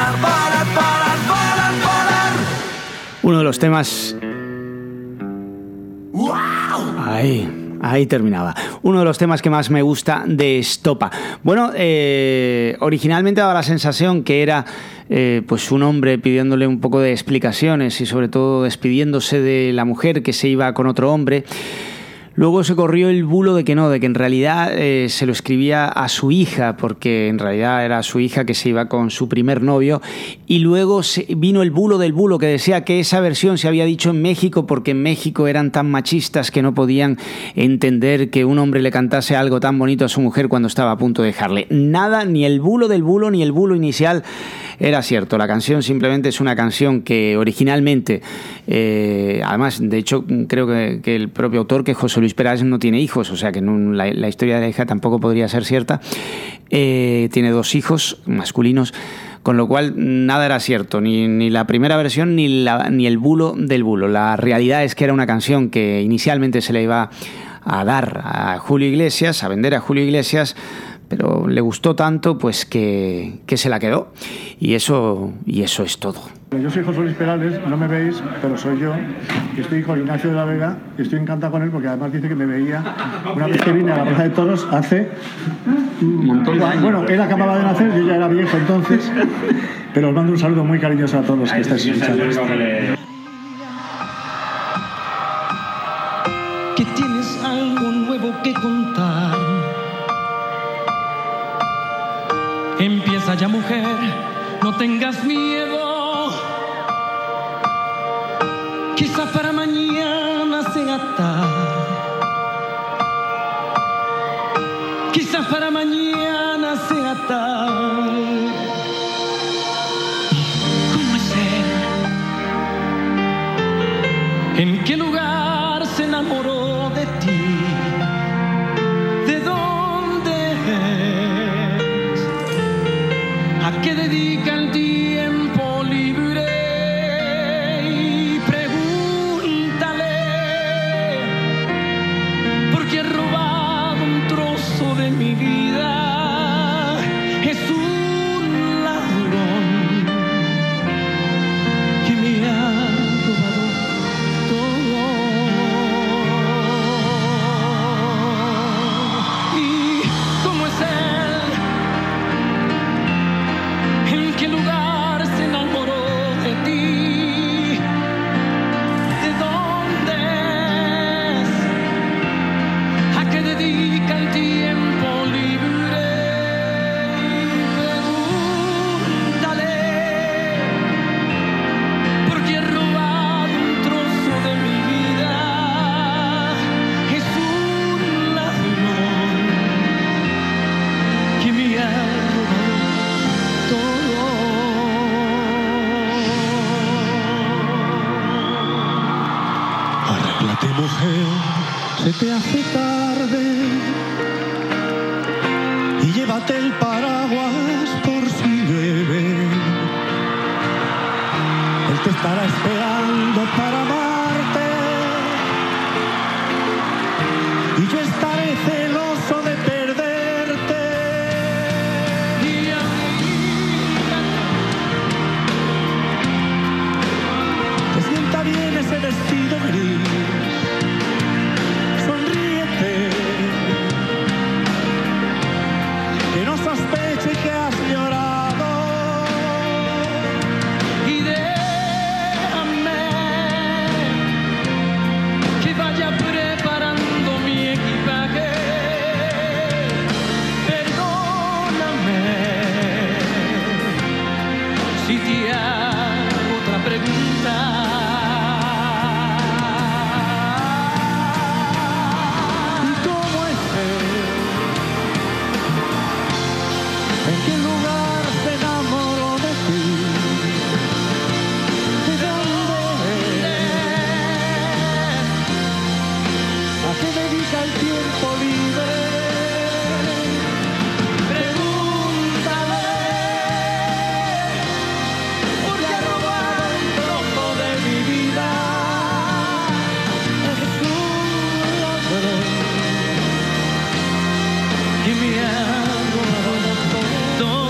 Uno de los temas... ¡Wow! Ahí terminaba. Uno de los temas que más me gusta de Estopa. Bueno, originalmente daba la sensación que era pues un hombre pidiéndole un poco de explicaciones y sobre todo despidiéndose de la mujer que se iba con otro hombre. Luego se corrió el bulo de que no, de que en realidad se lo escribía a su hija, porque en realidad era su hija que se iba con su primer novio. Y luego vino el bulo del bulo, que decía que esa versión se había dicho en México porque en México eran tan machistas que no podían entender que un hombre le cantase algo tan bonito a su mujer cuando estaba a punto de dejarle. Nada, ni el bulo del bulo ni el bulo inicial era cierto. La canción simplemente es una canción que originalmente, además, de hecho, creo que el propio autor, que José Luis Perales, no tiene hijos, o sea que la historia de la hija tampoco podría ser cierta. Tiene 2 hijos masculinos, con lo cual nada era cierto, ni la primera versión ni el bulo del bulo. La realidad es que era una canción que inicialmente se le iba a dar a Julio Iglesias, a vender a Julio Iglesias, pero le gustó tanto pues que se la quedó, y eso es todo. Yo soy José Luis Perales, no me veis, pero soy yo. Estoy con Ignacio de la Vega y estoy encantado con él porque además dice que me veía una vez que vine a la Plaza de Toros hace un montón de años. Bueno, él acababa de nacer, yo ya era viejo entonces, pero os mando un saludo muy cariñoso a todos los que estáis escuchando. Que tienes algo nuevo que contar. Empieza ya, mujer, no tengas miedo. Quizá para mañana sea tarde. Quizá para mañana sea tarde. ¿Cómo es él? ¿En qué lugar se enamoró de ti? ¿De dónde es? ¿A qué dedica el tiempo libre? Y pregúntale, porque he robado un trozo de mi vida. Es un ladrón que me ha robado todo. ¿Y cómo es él? ¿En qué lugar se enamoró de ti? ¿De dónde es? ¿A qué dedica el tiempo libre? Pregúntale, porque he robado un trozo de mi vida. Es un ladrón que me ha robado todo. Arréglate, mujer, se te hace tarde, y llévate el paraguas por si llueve. Él te estará esperando para amarte, y yo estaré celoso de perderte. Y te sienta bien ese vestido gris. Sonríete, que no sospeche que has llorado. Y déjame que vaya preparando mi equipaje. Perdóname si te hago otra pregunta. ¿Y cómo es él? ¿En qué lugar se enamoró de ti? ¿De dónde es? ¿A qué dedica el tiempo libre? Pregúntale, porque ha robado un trozo de mi vida. Es un ladrón que me ha robado todo.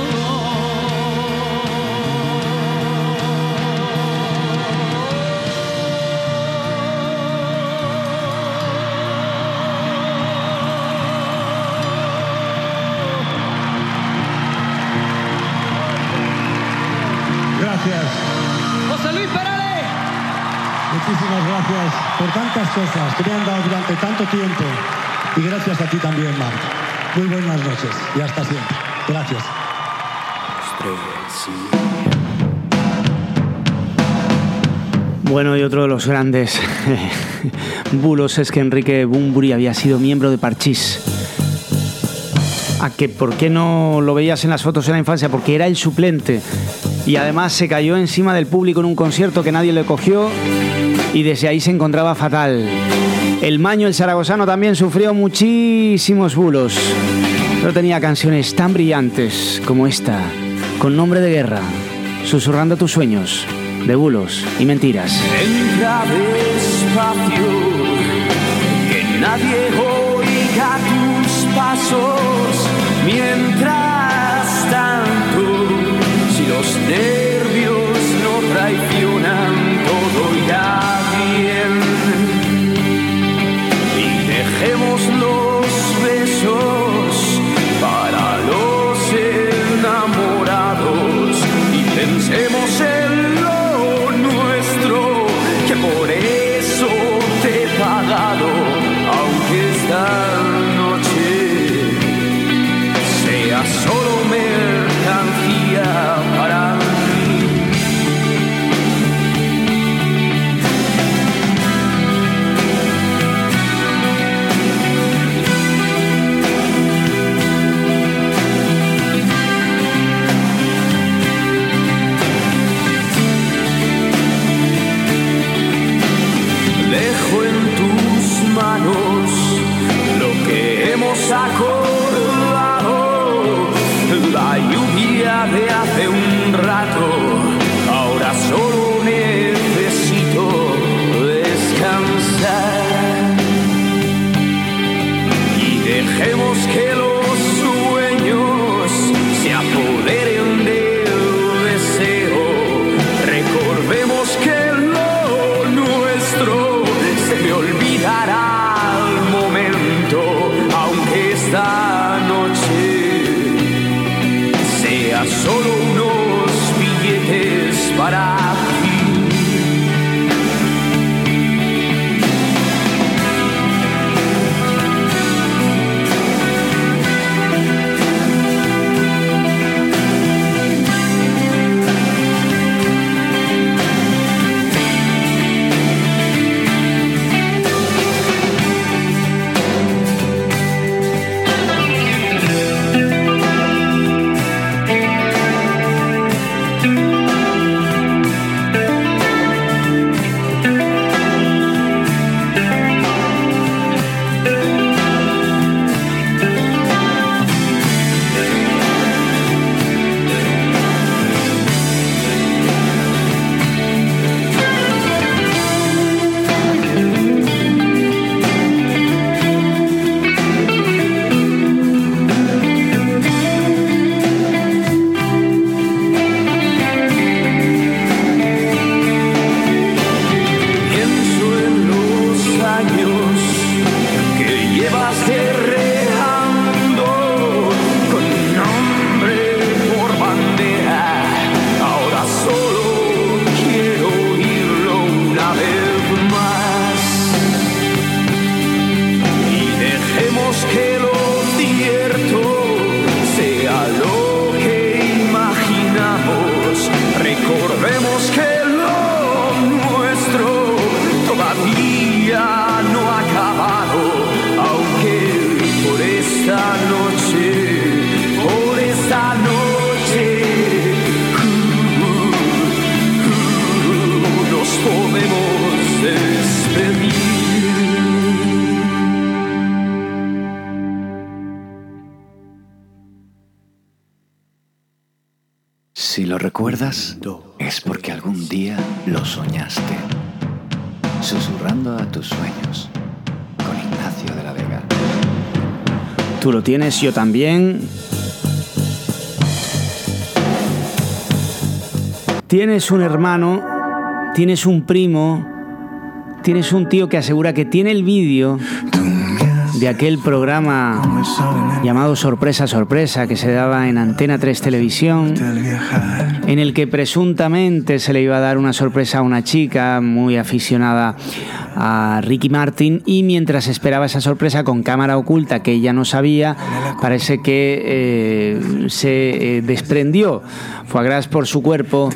Gracias, José Luis Perales. muchísimas gracias por tantas cosas que me han dado durante tanto tiempo. Y gracias a ti también, Marc. Muy buenas noches y hasta siempre. Gracias. Bueno, y otro de los grandes bulos es que Enrique Bunbury había sido miembro de Parchís. ¿A que por qué no lo veías en las fotos en la infancia? Porque era el suplente y además se cayó encima del público en un concierto que nadie le cogió y desde ahí se encontraba fatal. El Maño, el zaragozano, también sufrió muchísimos bulos, pero tenía canciones tan brillantes como esta, con Nombre de Guerra, Susurrando tus sueños, de bulos y mentiras. Entra despacio, que nadie oiga tus pasos. Mientras tanto, si los nervios no traicionan, Si lo recuerdas, es porque algún día lo soñaste. Susurrando a tus sueños, con Ignacio de la Vega. Tú lo tienes, yo también. Tienes un hermano, tienes un primo, tienes un tío que asegura que tiene el vídeo de aquel programa llamado Sorpresa, Sorpresa, que se daba en Antena 3 Televisión, en el que presuntamente se le iba a dar una sorpresa a una chica muy aficionada a Ricky Martin, y mientras esperaba esa sorpresa con cámara oculta que ella no sabía, parece que se desprendió foie gras por su cuerpo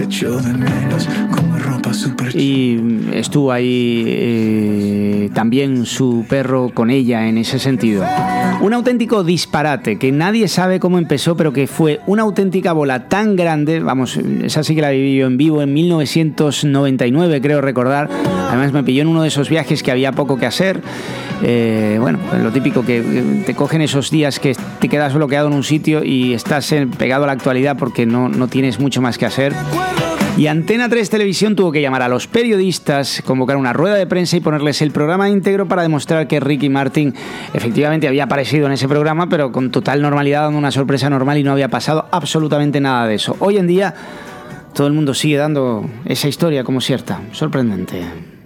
y estuvo ahí también su perro con ella en ese sentido. Un auténtico disparate que nadie sabe cómo empezó, pero que fue una auténtica bola tan grande. Vamos, esa sí que la viví yo en vivo en 1999, creo recordar. Además me pilló en uno de esos viajes que había poco que hacer. Bueno, lo típico que te cogen esos días que te quedas bloqueado en un sitio y estás pegado a la actualidad porque no tienes mucho más que hacer. Y Antena 3 Televisión tuvo que llamar a los periodistas, convocar una rueda de prensa y ponerles el programa íntegro para demostrar que Ricky Martin efectivamente había aparecido en ese programa, pero con total normalidad, dando una sorpresa normal, y no había pasado absolutamente nada de eso. Hoy en día todo el mundo sigue dando esa historia como cierta. Sorprendente.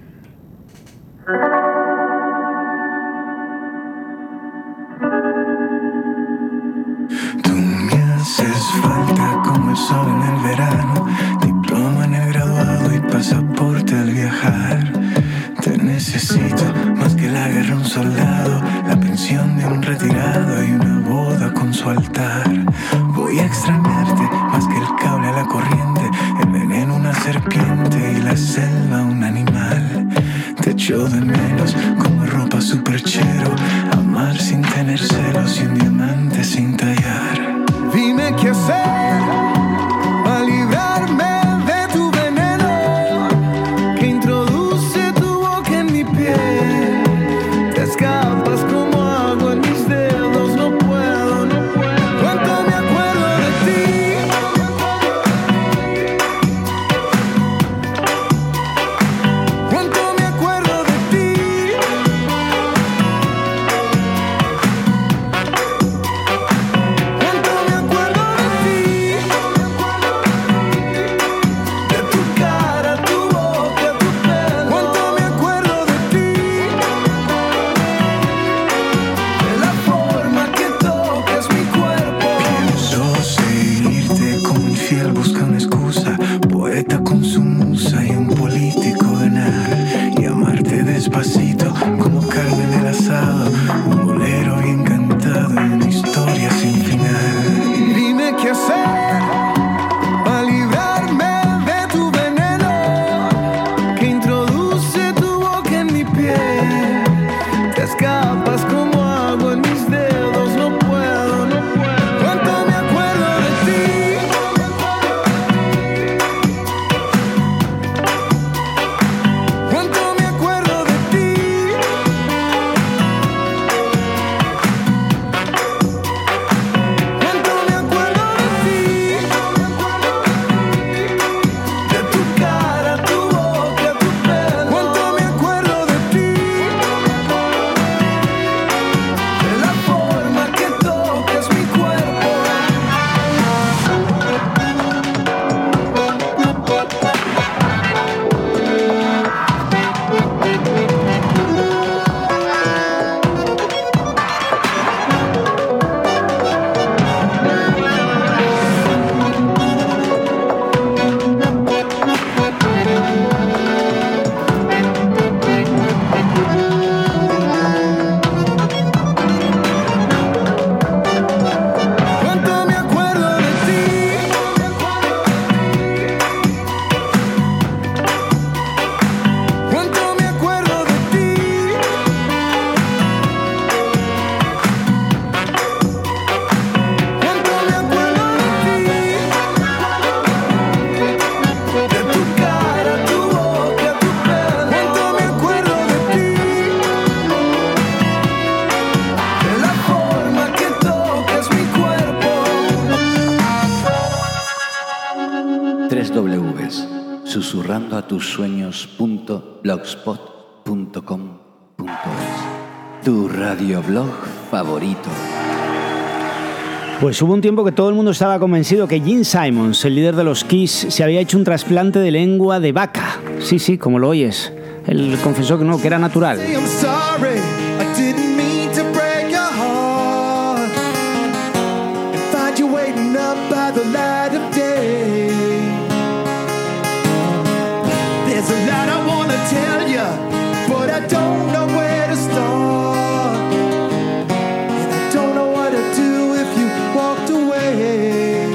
Tú me haces falta como el sol en el verano, diploma en el graduado y pasaporte al viajar. Te necesito más que la guerra un soldado, la pensión de un retirado y una boda con su altar. Voy a extrañarte más que el cable a la corriente, el veneno una serpiente y la selva un animal. Te echo de menos como ropa superchero, amar sin tener celos y un diamante sin tallar. Dime qué hacer para librarme de tu veneno que introduce tu boca en mi piel. Te escapas como agua en mis dedos, no puedo, no puedo. Cuánto me acuerdo de ti. Cuánto me acuerdo de ti. Cuánto me acuerdo de ti. susurrandoatusueños.blogspot.com.es, tu radioblog favorito. Pues hubo un tiempo que todo el mundo estaba convencido que Gene Simmons, el líder de los Kiss, se había hecho un trasplante de lengua de vaca. Sí, como lo oyes. Él confesó que no, que era natural. There's a lot I wanna tell you, but I don't know where to start. And I don't know what to do if you walked away.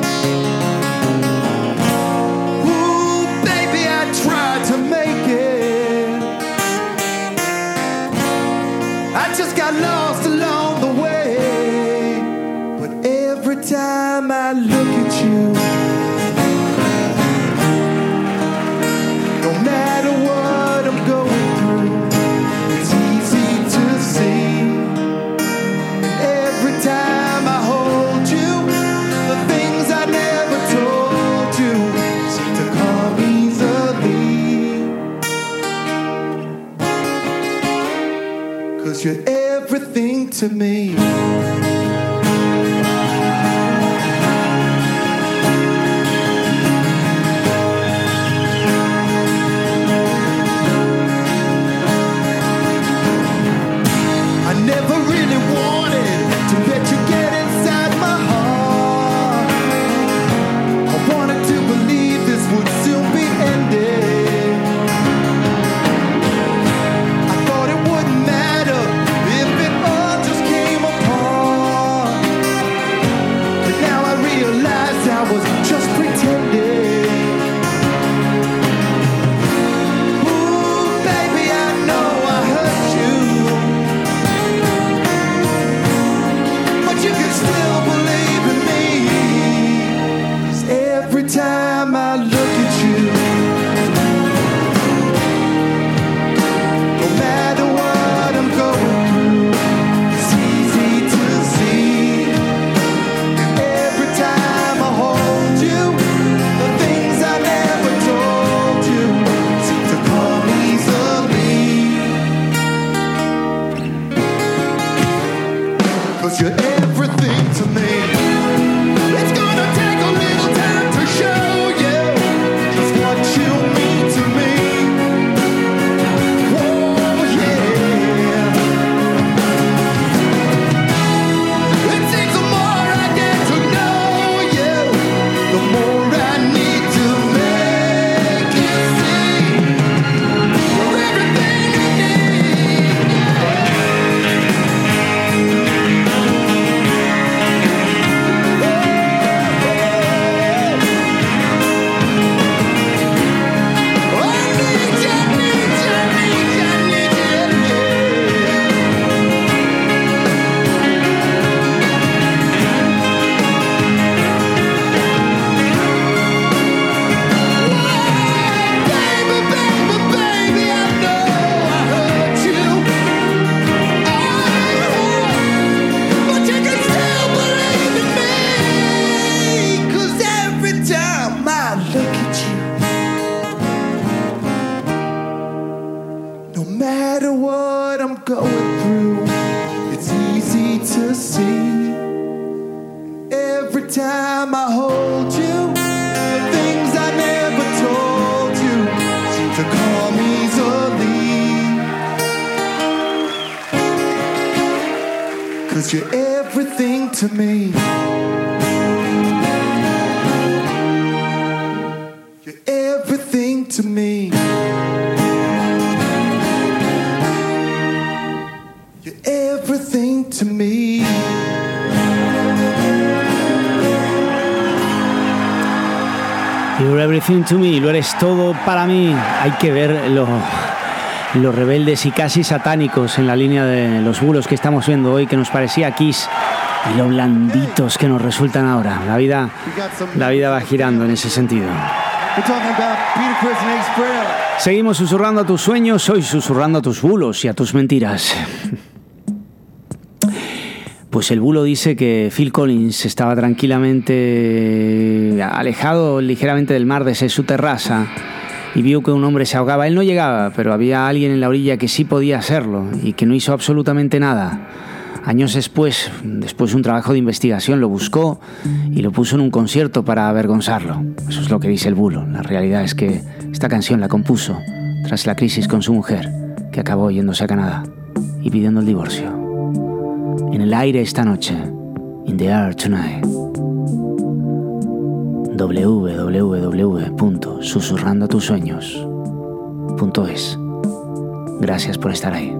Ooh, baby, I tried to make it. I just got lost along the way. But every time I look at you, you're everything to me. I never really wanted to let you get inside my heart. I wanted to believe this would soon be ended. You're everything to me. You're everything to me. You're everything to me. You're everything to me. Lo eres todo para mí. Hay que ver los rebeldes y casi satánicos en la línea de los bulos que estamos viendo hoy, que nos parecía Kiss, y lo blanditos que nos resultan ahora. La vida va girando en ese sentido. Seguimos susurrando a tus sueños, hoy susurrando a tus bulos y a tus mentiras. Pues el bulo dice que Phil Collins estaba tranquilamente alejado ligeramente del mar desde su terraza, y vio que un hombre se ahogaba. Él no llegaba, pero había alguien en la orilla que sí podía hacerlo y que no hizo absolutamente nada. Años después de un trabajo de investigación, lo buscó y lo puso en un concierto para avergonzarlo. Eso es lo que dice el bulo. La realidad es que esta canción la compuso tras la crisis con su mujer, que acabó yéndose a Canadá y pidiendo el divorcio. En el aire esta noche, In the Air Tonight. www.susurrandotusueños.es. Gracias por estar ahí.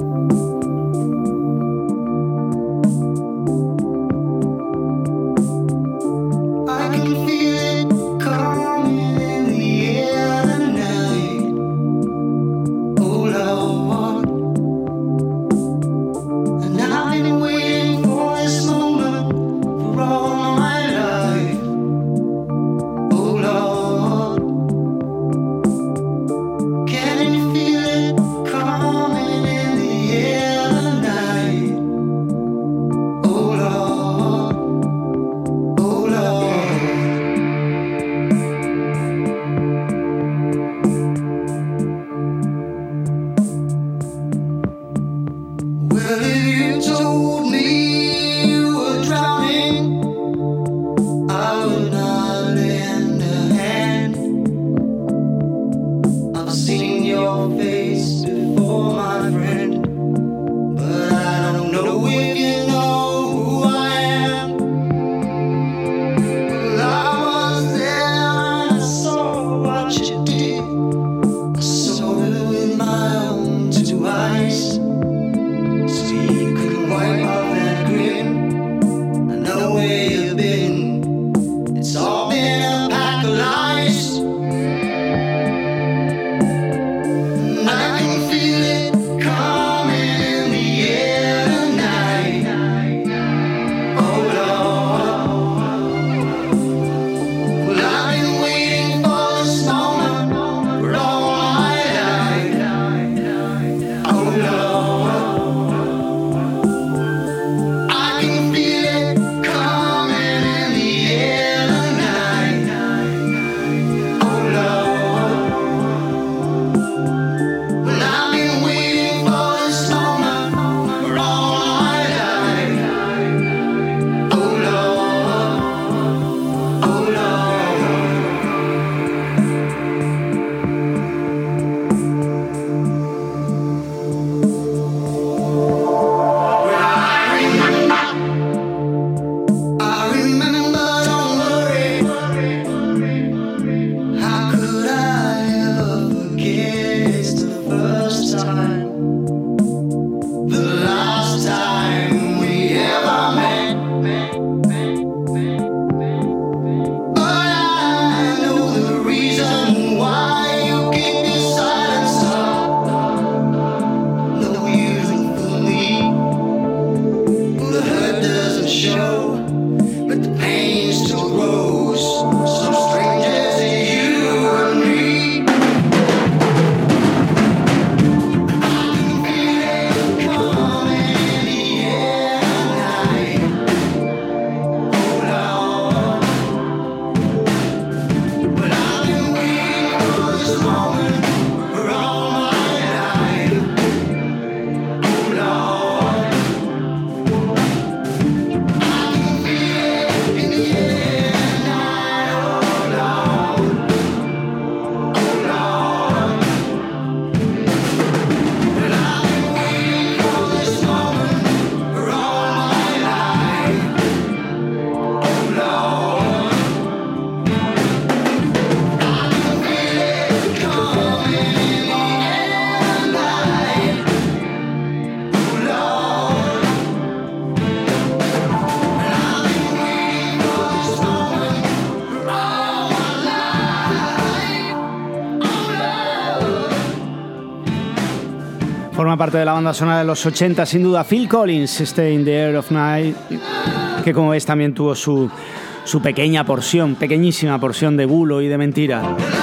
Forma parte de la banda sonora de los 80, sin duda, Phil Collins, In the Air of Night, que como ves también tuvo su pequeña porción, pequeñísima porción de bulo y de mentira.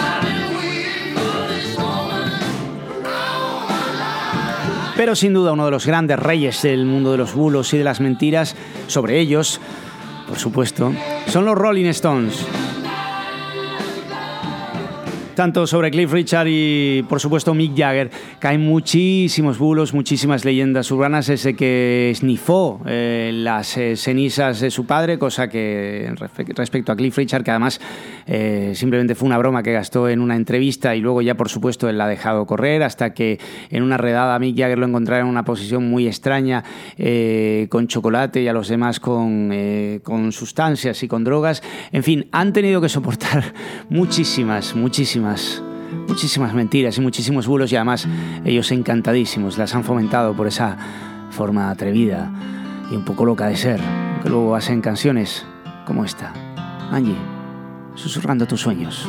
Pero sin duda uno de los grandes reyes del mundo de los bulos y de las mentiras, sobre ellos, por supuesto, son los Rolling Stones. Tanto sobre Cliff Richard y, por supuesto, Mick Jagger, caen muchísimos bulos, muchísimas leyendas urbanas desde que esnifó las cenizas de su padre, cosa que respecto a Cliff Richard, que además simplemente fue una broma que gastó en una entrevista y luego ya, por supuesto, él la ha dejado correr hasta que en una redada Mick Jagger lo encontrara en una posición muy extraña con chocolate y a los demás con sustancias y con drogas. En fin, han tenido que soportar muchísimas mentiras y muchísimos bulos, y además ellos encantadísimos las han fomentado por esa forma atrevida y un poco loca de ser, que luego hacen canciones como esta. Angie, susurrando tus sueños.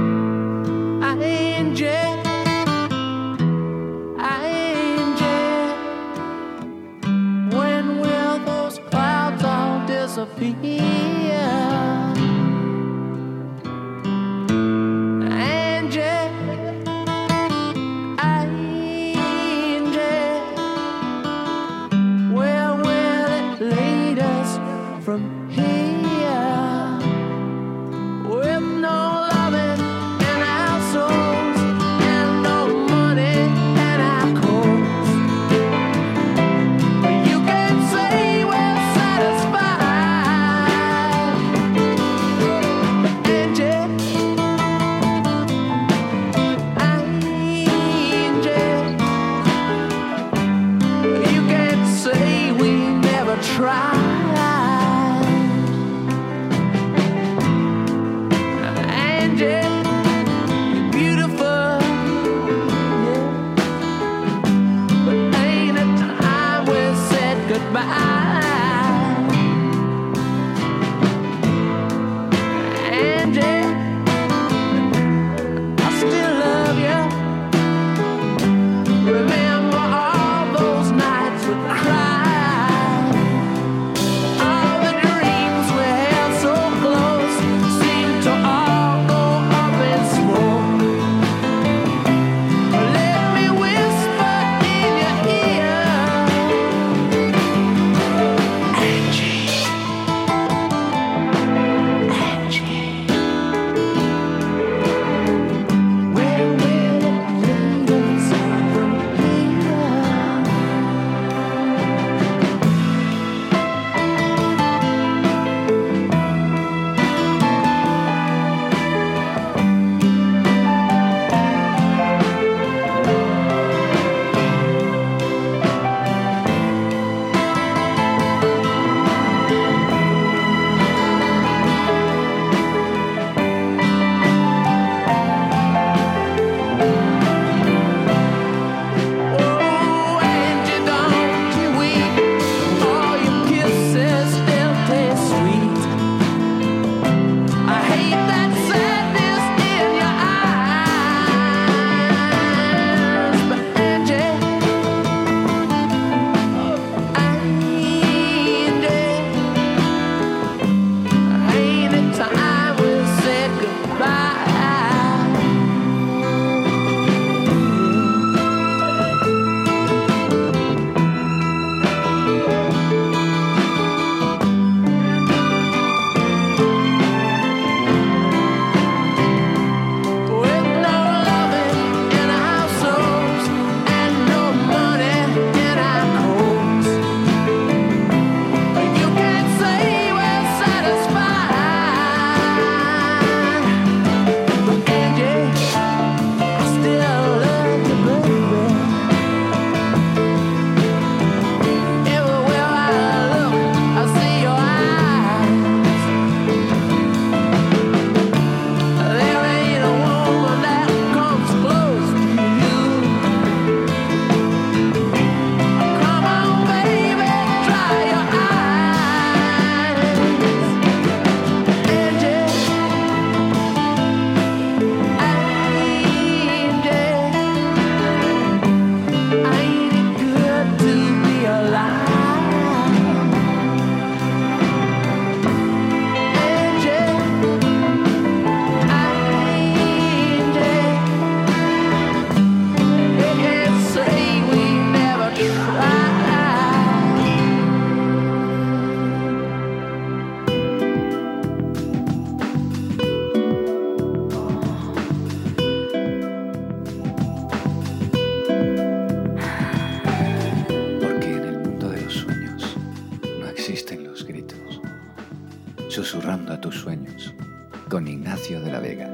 When will those clouds all disappear? From here, with no loving Susurrando a tus sueños, con Ignacio de la Vega.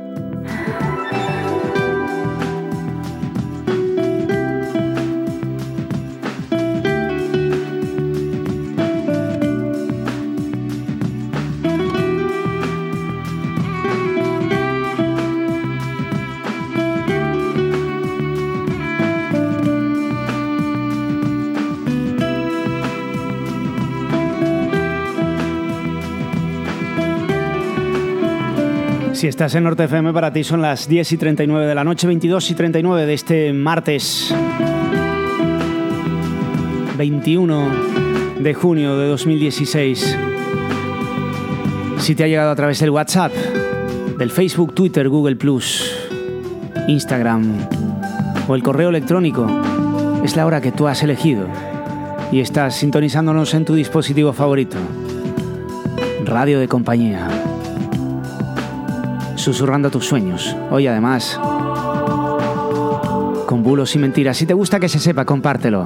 Si estás en Norte FM, para ti son las 10:39 de la noche, 22:39 de este martes 21 de junio de 2016. Si te ha llegado a través del WhatsApp, del Facebook, Twitter, Google+, Instagram o el correo electrónico, es la hora que tú has elegido y estás sintonizándonos en tu dispositivo favorito. Radio de compañía. Susurrando a tus sueños. Hoy además con bulos y mentiras. Si te gusta que se sepa, compártelo.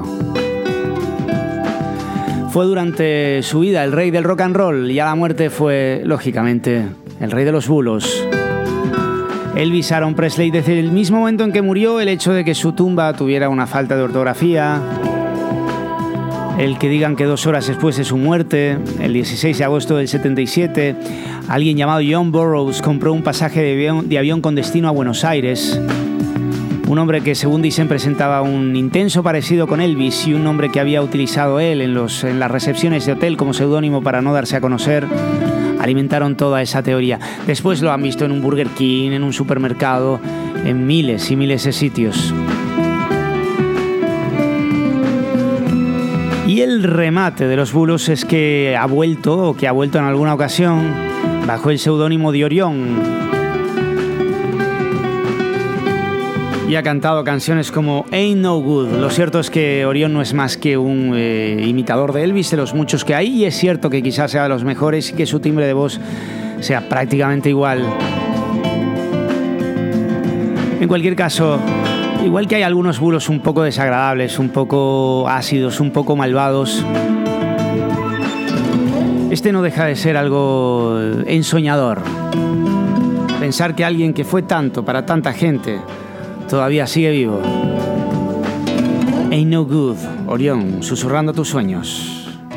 Fue durante su vida el rey del rock and roll y a la muerte fue, lógicamente, el rey de los bulos. Elvis Aaron Presley, desde el mismo momento en que murió, el hecho de que su tumba tuviera una falta de ortografía, el que digan que 2 horas después de su muerte, el 16 de agosto del 77, alguien llamado John Burroughs compró un pasaje de avión con destino a Buenos Aires. Un hombre que, según dicen, presentaba un intenso parecido con Elvis y un nombre que había utilizado él en las recepciones de hotel como seudónimo para no darse a conocer, alimentaron toda esa teoría. Después lo han visto en un Burger King, en un supermercado, en miles y miles de sitios. Y el remate de los bulos es que ha vuelto en alguna ocasión bajo el seudónimo de Orión. Y ha cantado canciones como Ain't No Good. Lo cierto es que Orión no es más que un imitador de Elvis, de los muchos que hay, y es cierto que quizás sea de los mejores y que su timbre de voz sea prácticamente igual. En cualquier caso, igual que hay algunos bulos un poco desagradables, un poco ácidos, un poco malvados, este no deja de ser algo ensoñador. Pensar que alguien que fue tanto para tanta gente todavía sigue vivo. Ain't No Good, Orión, susurrando tus sueños.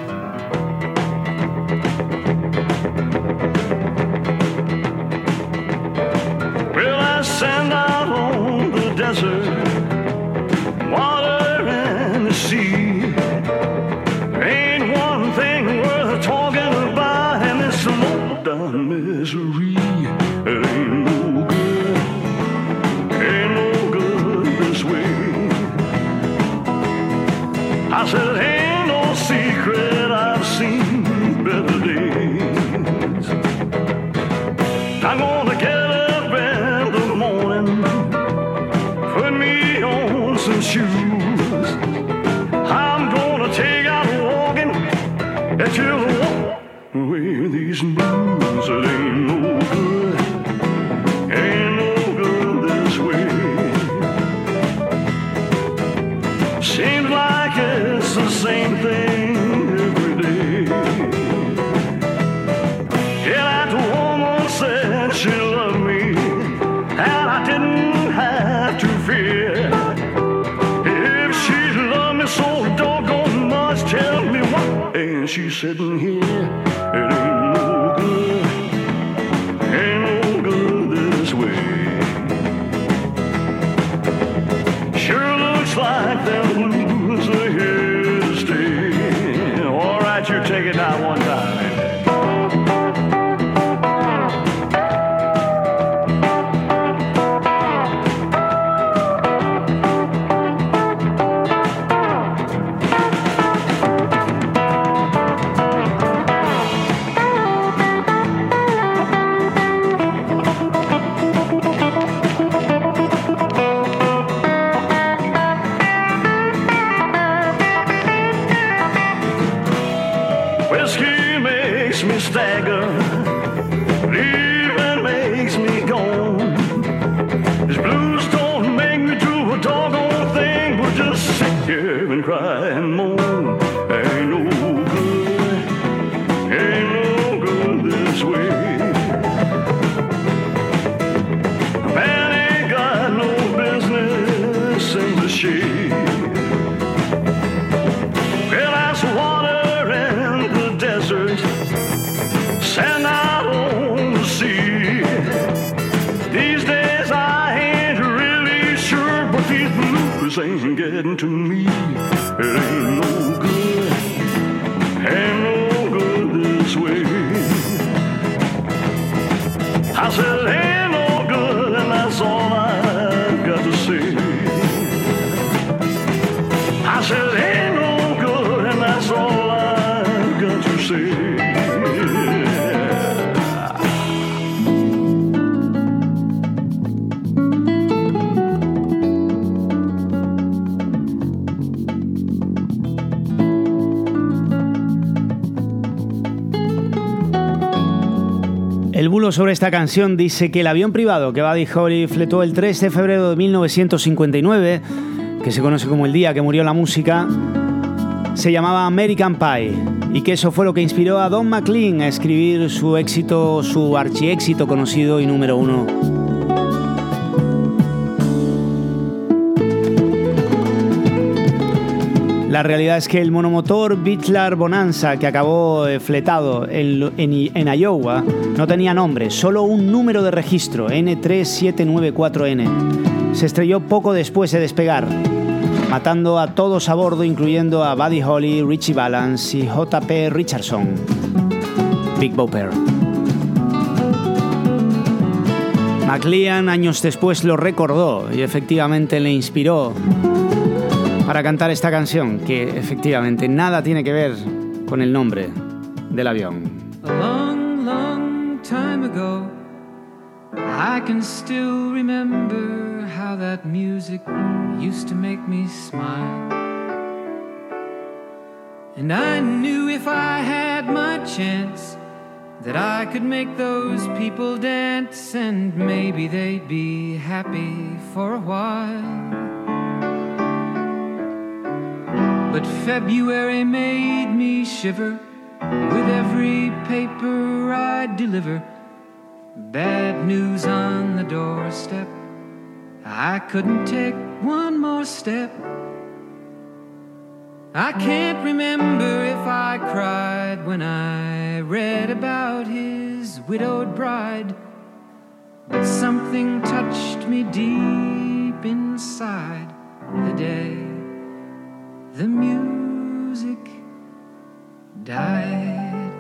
She's sitting here, it ain't no good this way. Sure looks like them blues are here to stay. All right, you take it now one time. Ain't no good this way. these blues ain't getting to me. It ain't no good, ain't no good this way. I said, ain't no good, and that's all I've got to say. I said, ain't no good, and that's all I've got to say. El bulo sobre esta canción dice que el avión privado que Buddy Holly fletó el 3 de febrero de 1959, que se conoce como el día que murió la música, se llamaba American Pie, y que eso fue lo que inspiró a Don McLean a escribir su éxito, su archiéxito conocido y número 1. La realidad es que el monomotor Beechler Bonanza, que acabó fletado en Iowa, no tenía nombre, solo un número de registro, N3794N. Se estrelló poco después de despegar, matando a todos a bordo, incluyendo a Buddy Holly, Richie Valens y J.P. Richardson. Big Bopper. McLean años después lo recordó y efectivamente le inspiró para cantar esta canción, que efectivamente nada tiene que ver con el nombre del avión. A long, long time ago, I can still remember how that music used to make me smile. And I knew if I had my chance that I could make those people dance, and maybe they'd be happy for a while. But February made me shiver with every paper I deliver. Bad news on the doorstep, I couldn't take one more step. I can't remember if I cried when I read about his widowed bride, but something touched me deep inside the day the music died.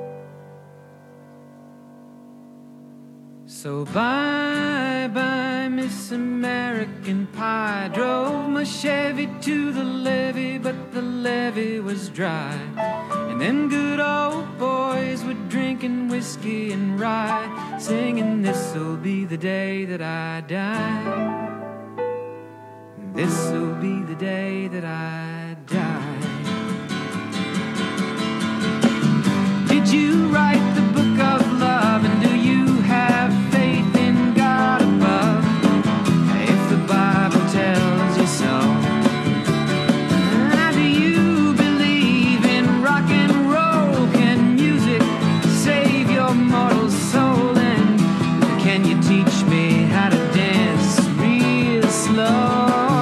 So bye-bye, Miss American Pie. Drove my Chevy to the levee, but the levee was dry. And then good old boys were drinking whiskey and rye, singing, this'll be the day that I die. This'll be the day that I die. Did you write the book of love, and do you have faith in God above? If the Bible tells you so. Do you believe in rock and roll? Can music save your mortal soul? And can you teach me how to dance real slow?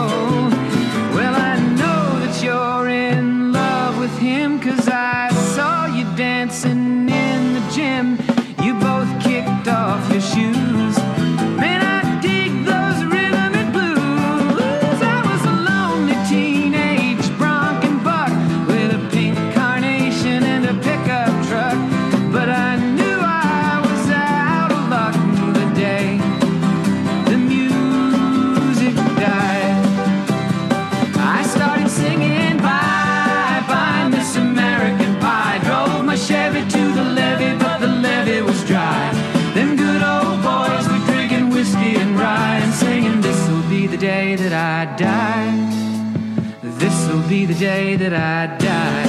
Dancing in the gym, you both kicked off your shoes. Man, I dig those rhythm and blues. I was a lonely teenage bronc and buck with a pink carnation and a pickup truck, but I knew I was out of luck the day the music died. I started singing bye-bye, Miss American Pie. Drove my Chevy to the levee, but the levee was dry. Them good old boys were drinking whiskey and rye and singing, this'll be the day that I die. This'll be the day that I die.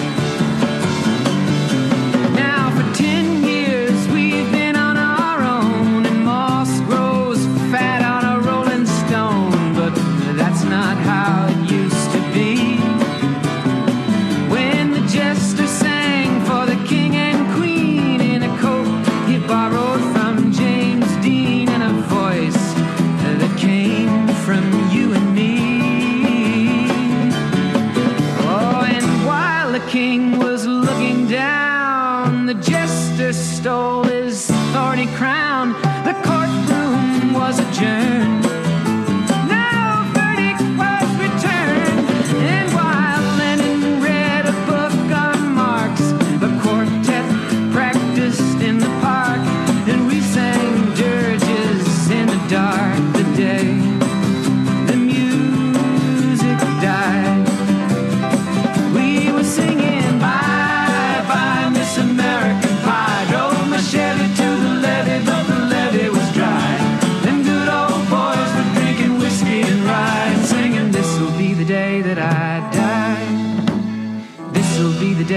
Now for 10 years we've been on our own, and moss grows fat on a rolling stone, but that's not how it used to be. When the jester sang for the king and queen in a coat he borrowed from James Dean, and a voice that came from you and me. Oh, and while the king was looking down, the jester stole his thorny crown. The courtroom was adjourned. No verdict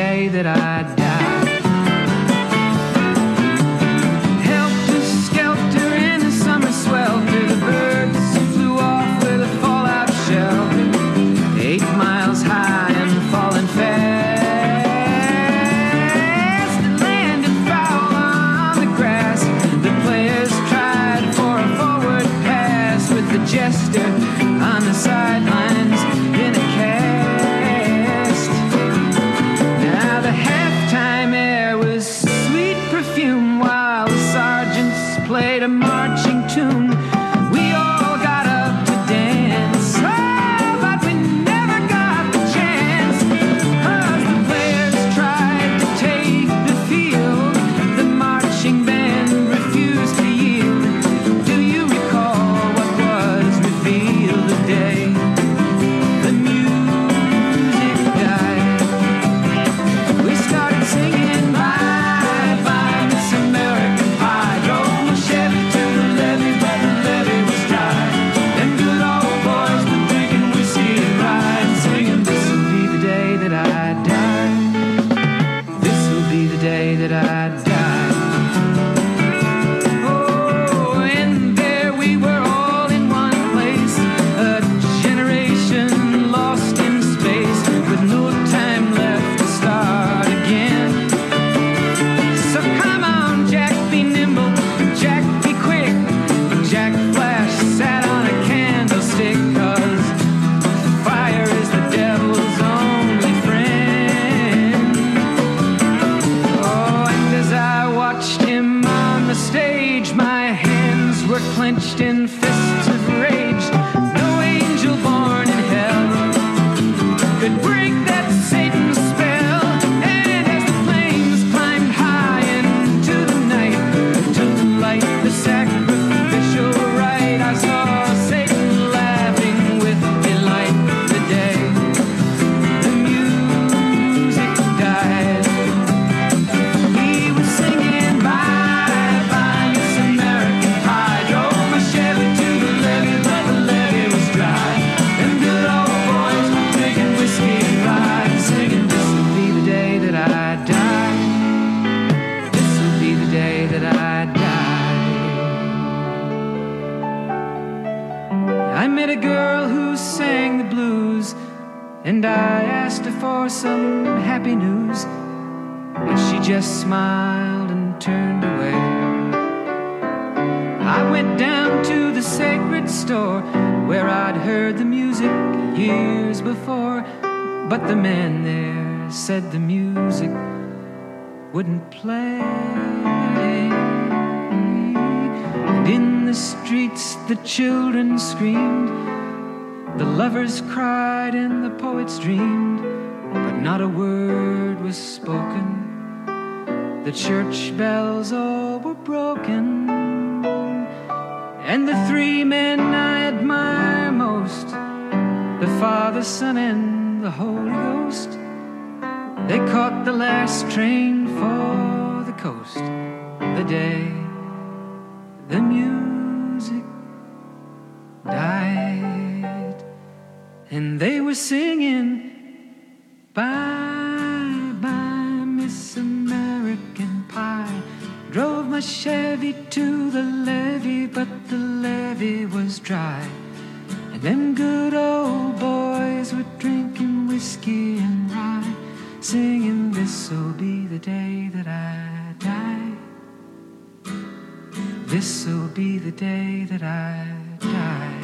day that I die. Helter skelter in the summer swelter, the birds flew off with a fallout shelter, 8 miles high and falling fast. It landed foul on the grass. The players tried for a forward pass with the jester on the sidelines in a cast. Now the halftime air was sweet perfume while the sergeants played a marching tune. We all got up to dance, oh, but we never got the chance, 'cause the players tried to take the field. The marching band refused to yield. Do you recall what was revealed today? The music died. We started singing bye bye Miss American Pie. Drove my Chevy to the levee, but the levee was dry. Them good old boys were drinking whiskey and rye and singing, this'll be the day that I die. This'll be the day that I die. Oh, and there we were all in one place, a generation lost in space with no time left to start again. So come on, Jack, be nimble, Jack, be quick. Jack Flash sat on a candlestick, 'cause fire is the devil's only friend. Oh, and as I watched him on the stage, my hands were clenched in fists of rage. No angel born in hell could break that Satan's spell. And as the flames climbed high into the night to light the sacrificial rite, I saw Satan laughing with delight. The day the music died, he was singing bye bye Miss American Pie. Drove my Chevy to the levee, but the levee was dry. Them good old boys were drinking whiskey and rye and singing, this'll be the day that I die. This'll be the day that I die. I met a girl who sang the blues, and I asked her for some happy news, but she just smiled and turned away. I went down to the sacred store where I'd heard the music years before, but the man there said the music wouldn't play. And in the streets the children screamed, the lovers cried and the poets dreamed, but not a word was spoken. The church bells all were broken. And the 3 men I admire most, the Father, Son, and the Holy Ghost, they caught the last train for the coast. The day the music died, and they were singing bye bye Miss American Pie. Drove my Chevy to the levee, but the levee was dry. And them good old boys were drinking whiskey and rye, singing, this'll be the day that I die. This'll be the day that I die.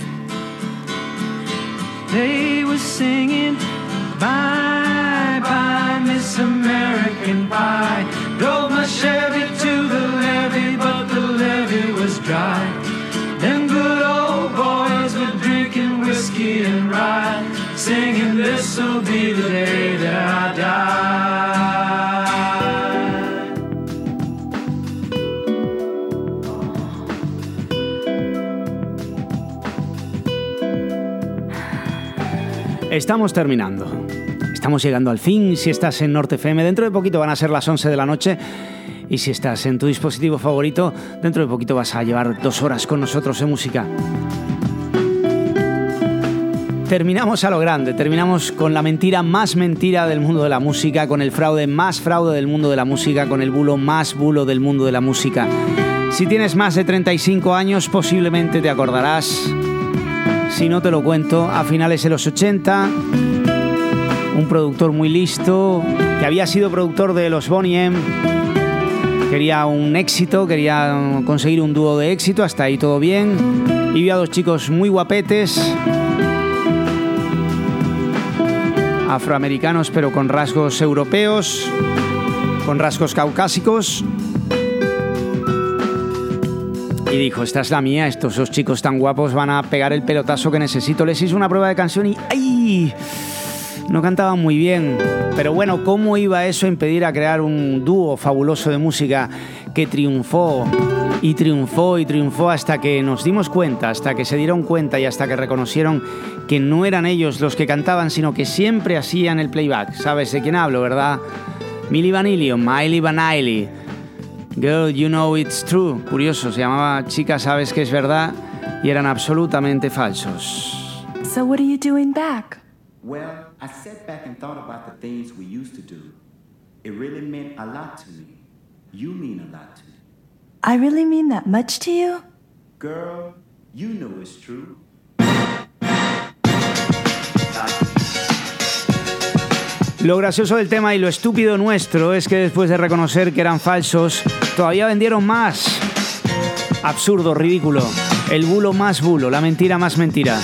They were singing bye bye Miss American Pie. Drove my Chevy to the levee, but the levee was dry. Them good old boys were drinking whiskey and rye, singing, this'll be the day that I die. Estamos terminando. Estamos llegando al fin. Si estás en Norte FM, dentro de poquito van a ser las 11 de la noche. Y si estás en tu dispositivo favorito, dentro de poquito vas a llevar 2 horas con nosotros en música. terminamos a lo grande, terminamos con la mentira más mentira del mundo de la música, con el fraude más fraude del mundo de la música, con el bulo más bulo del mundo de la música. Si tienes más de 35 años, posiblemente te acordarás, si no te lo cuento, a finales de los 80, un productor muy listo, que había sido productor de los Boney M, quería un éxito, quería conseguir un dúo de éxito, hasta ahí todo bien, y vio a dos chicos muy guapetes, afroamericanos pero con rasgos europeos, con rasgos caucásicos, y dijo, esta es la mía, estos dos chicos tan guapos van a pegar el pelotazo que necesito. Les hizo una prueba de canción y ¡ay! No cantaban muy bien, pero bueno, ¿cómo iba eso a impedir a crear un dúo fabuloso de música que triunfó y triunfó y triunfó hasta que nos dimos cuenta, hasta que se dieron cuenta y hasta que reconocieron que no eran ellos los que cantaban, sino que siempre hacían el playback? ¿Sabes de quién hablo, verdad? Milli Vanilli o Milli Vanilli. Girl, you know it's true. Curioso, se llamaba Chica, sabes que es verdad, y eran absolutamente falsos. So what are you doing back? Well, I sat back and thought about the things we used to do. It really meant a lot to me. You mean a lot to me. I really mean that much to you? Girl, you know it's true. Lo gracioso del tema y lo estúpido nuestro es que después de reconocer que eran falsos, todavía vendieron más. Absurdo, ridículo. El bulo más bulo, la mentira más mentira.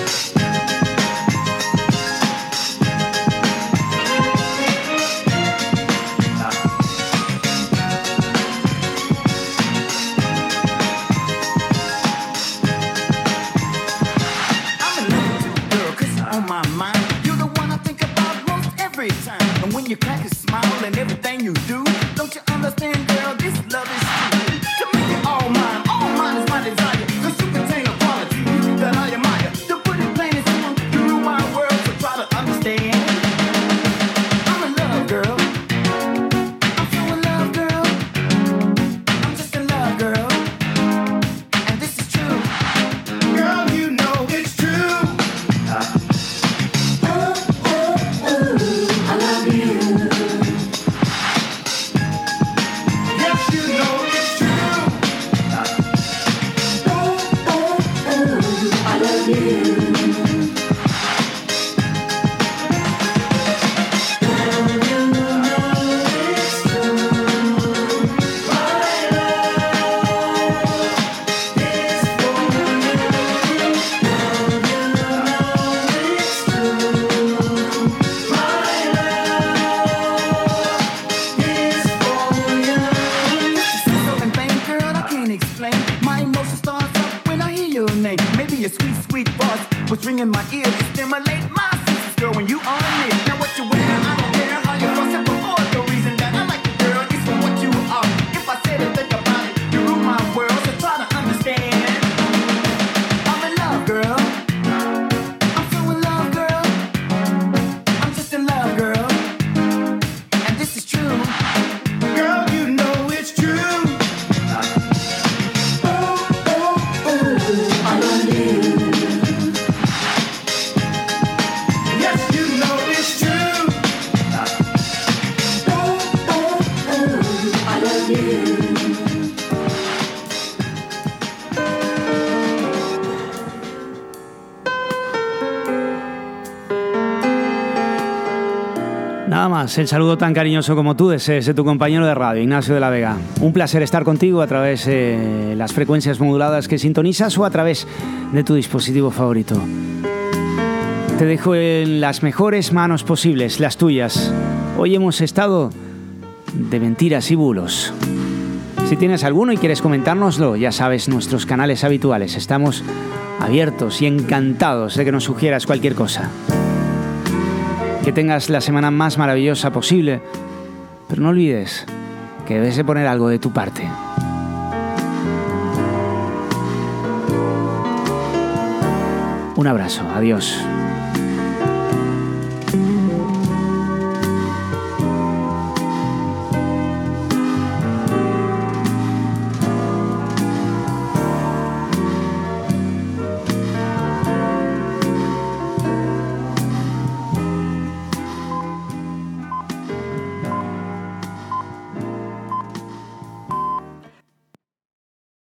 Nada más, el saludo tan cariñoso como tú desees de tu compañero de radio, Ignacio de la Vega. Un placer estar contigo a través de las frecuencias moduladas que sintonizas o a través de tu dispositivo favorito. Te dejo en las mejores manos posibles, las tuyas. Hoy hemos estado de mentiras y bulos. Si tienes alguno y quieres comentárnoslo, ya sabes, nuestros canales habituales. Estamos abiertos y encantados de que nos sugieras cualquier cosa. Que tengas la semana más maravillosa posible, pero no olvides que debes de poner algo de tu parte. Un abrazo, adiós.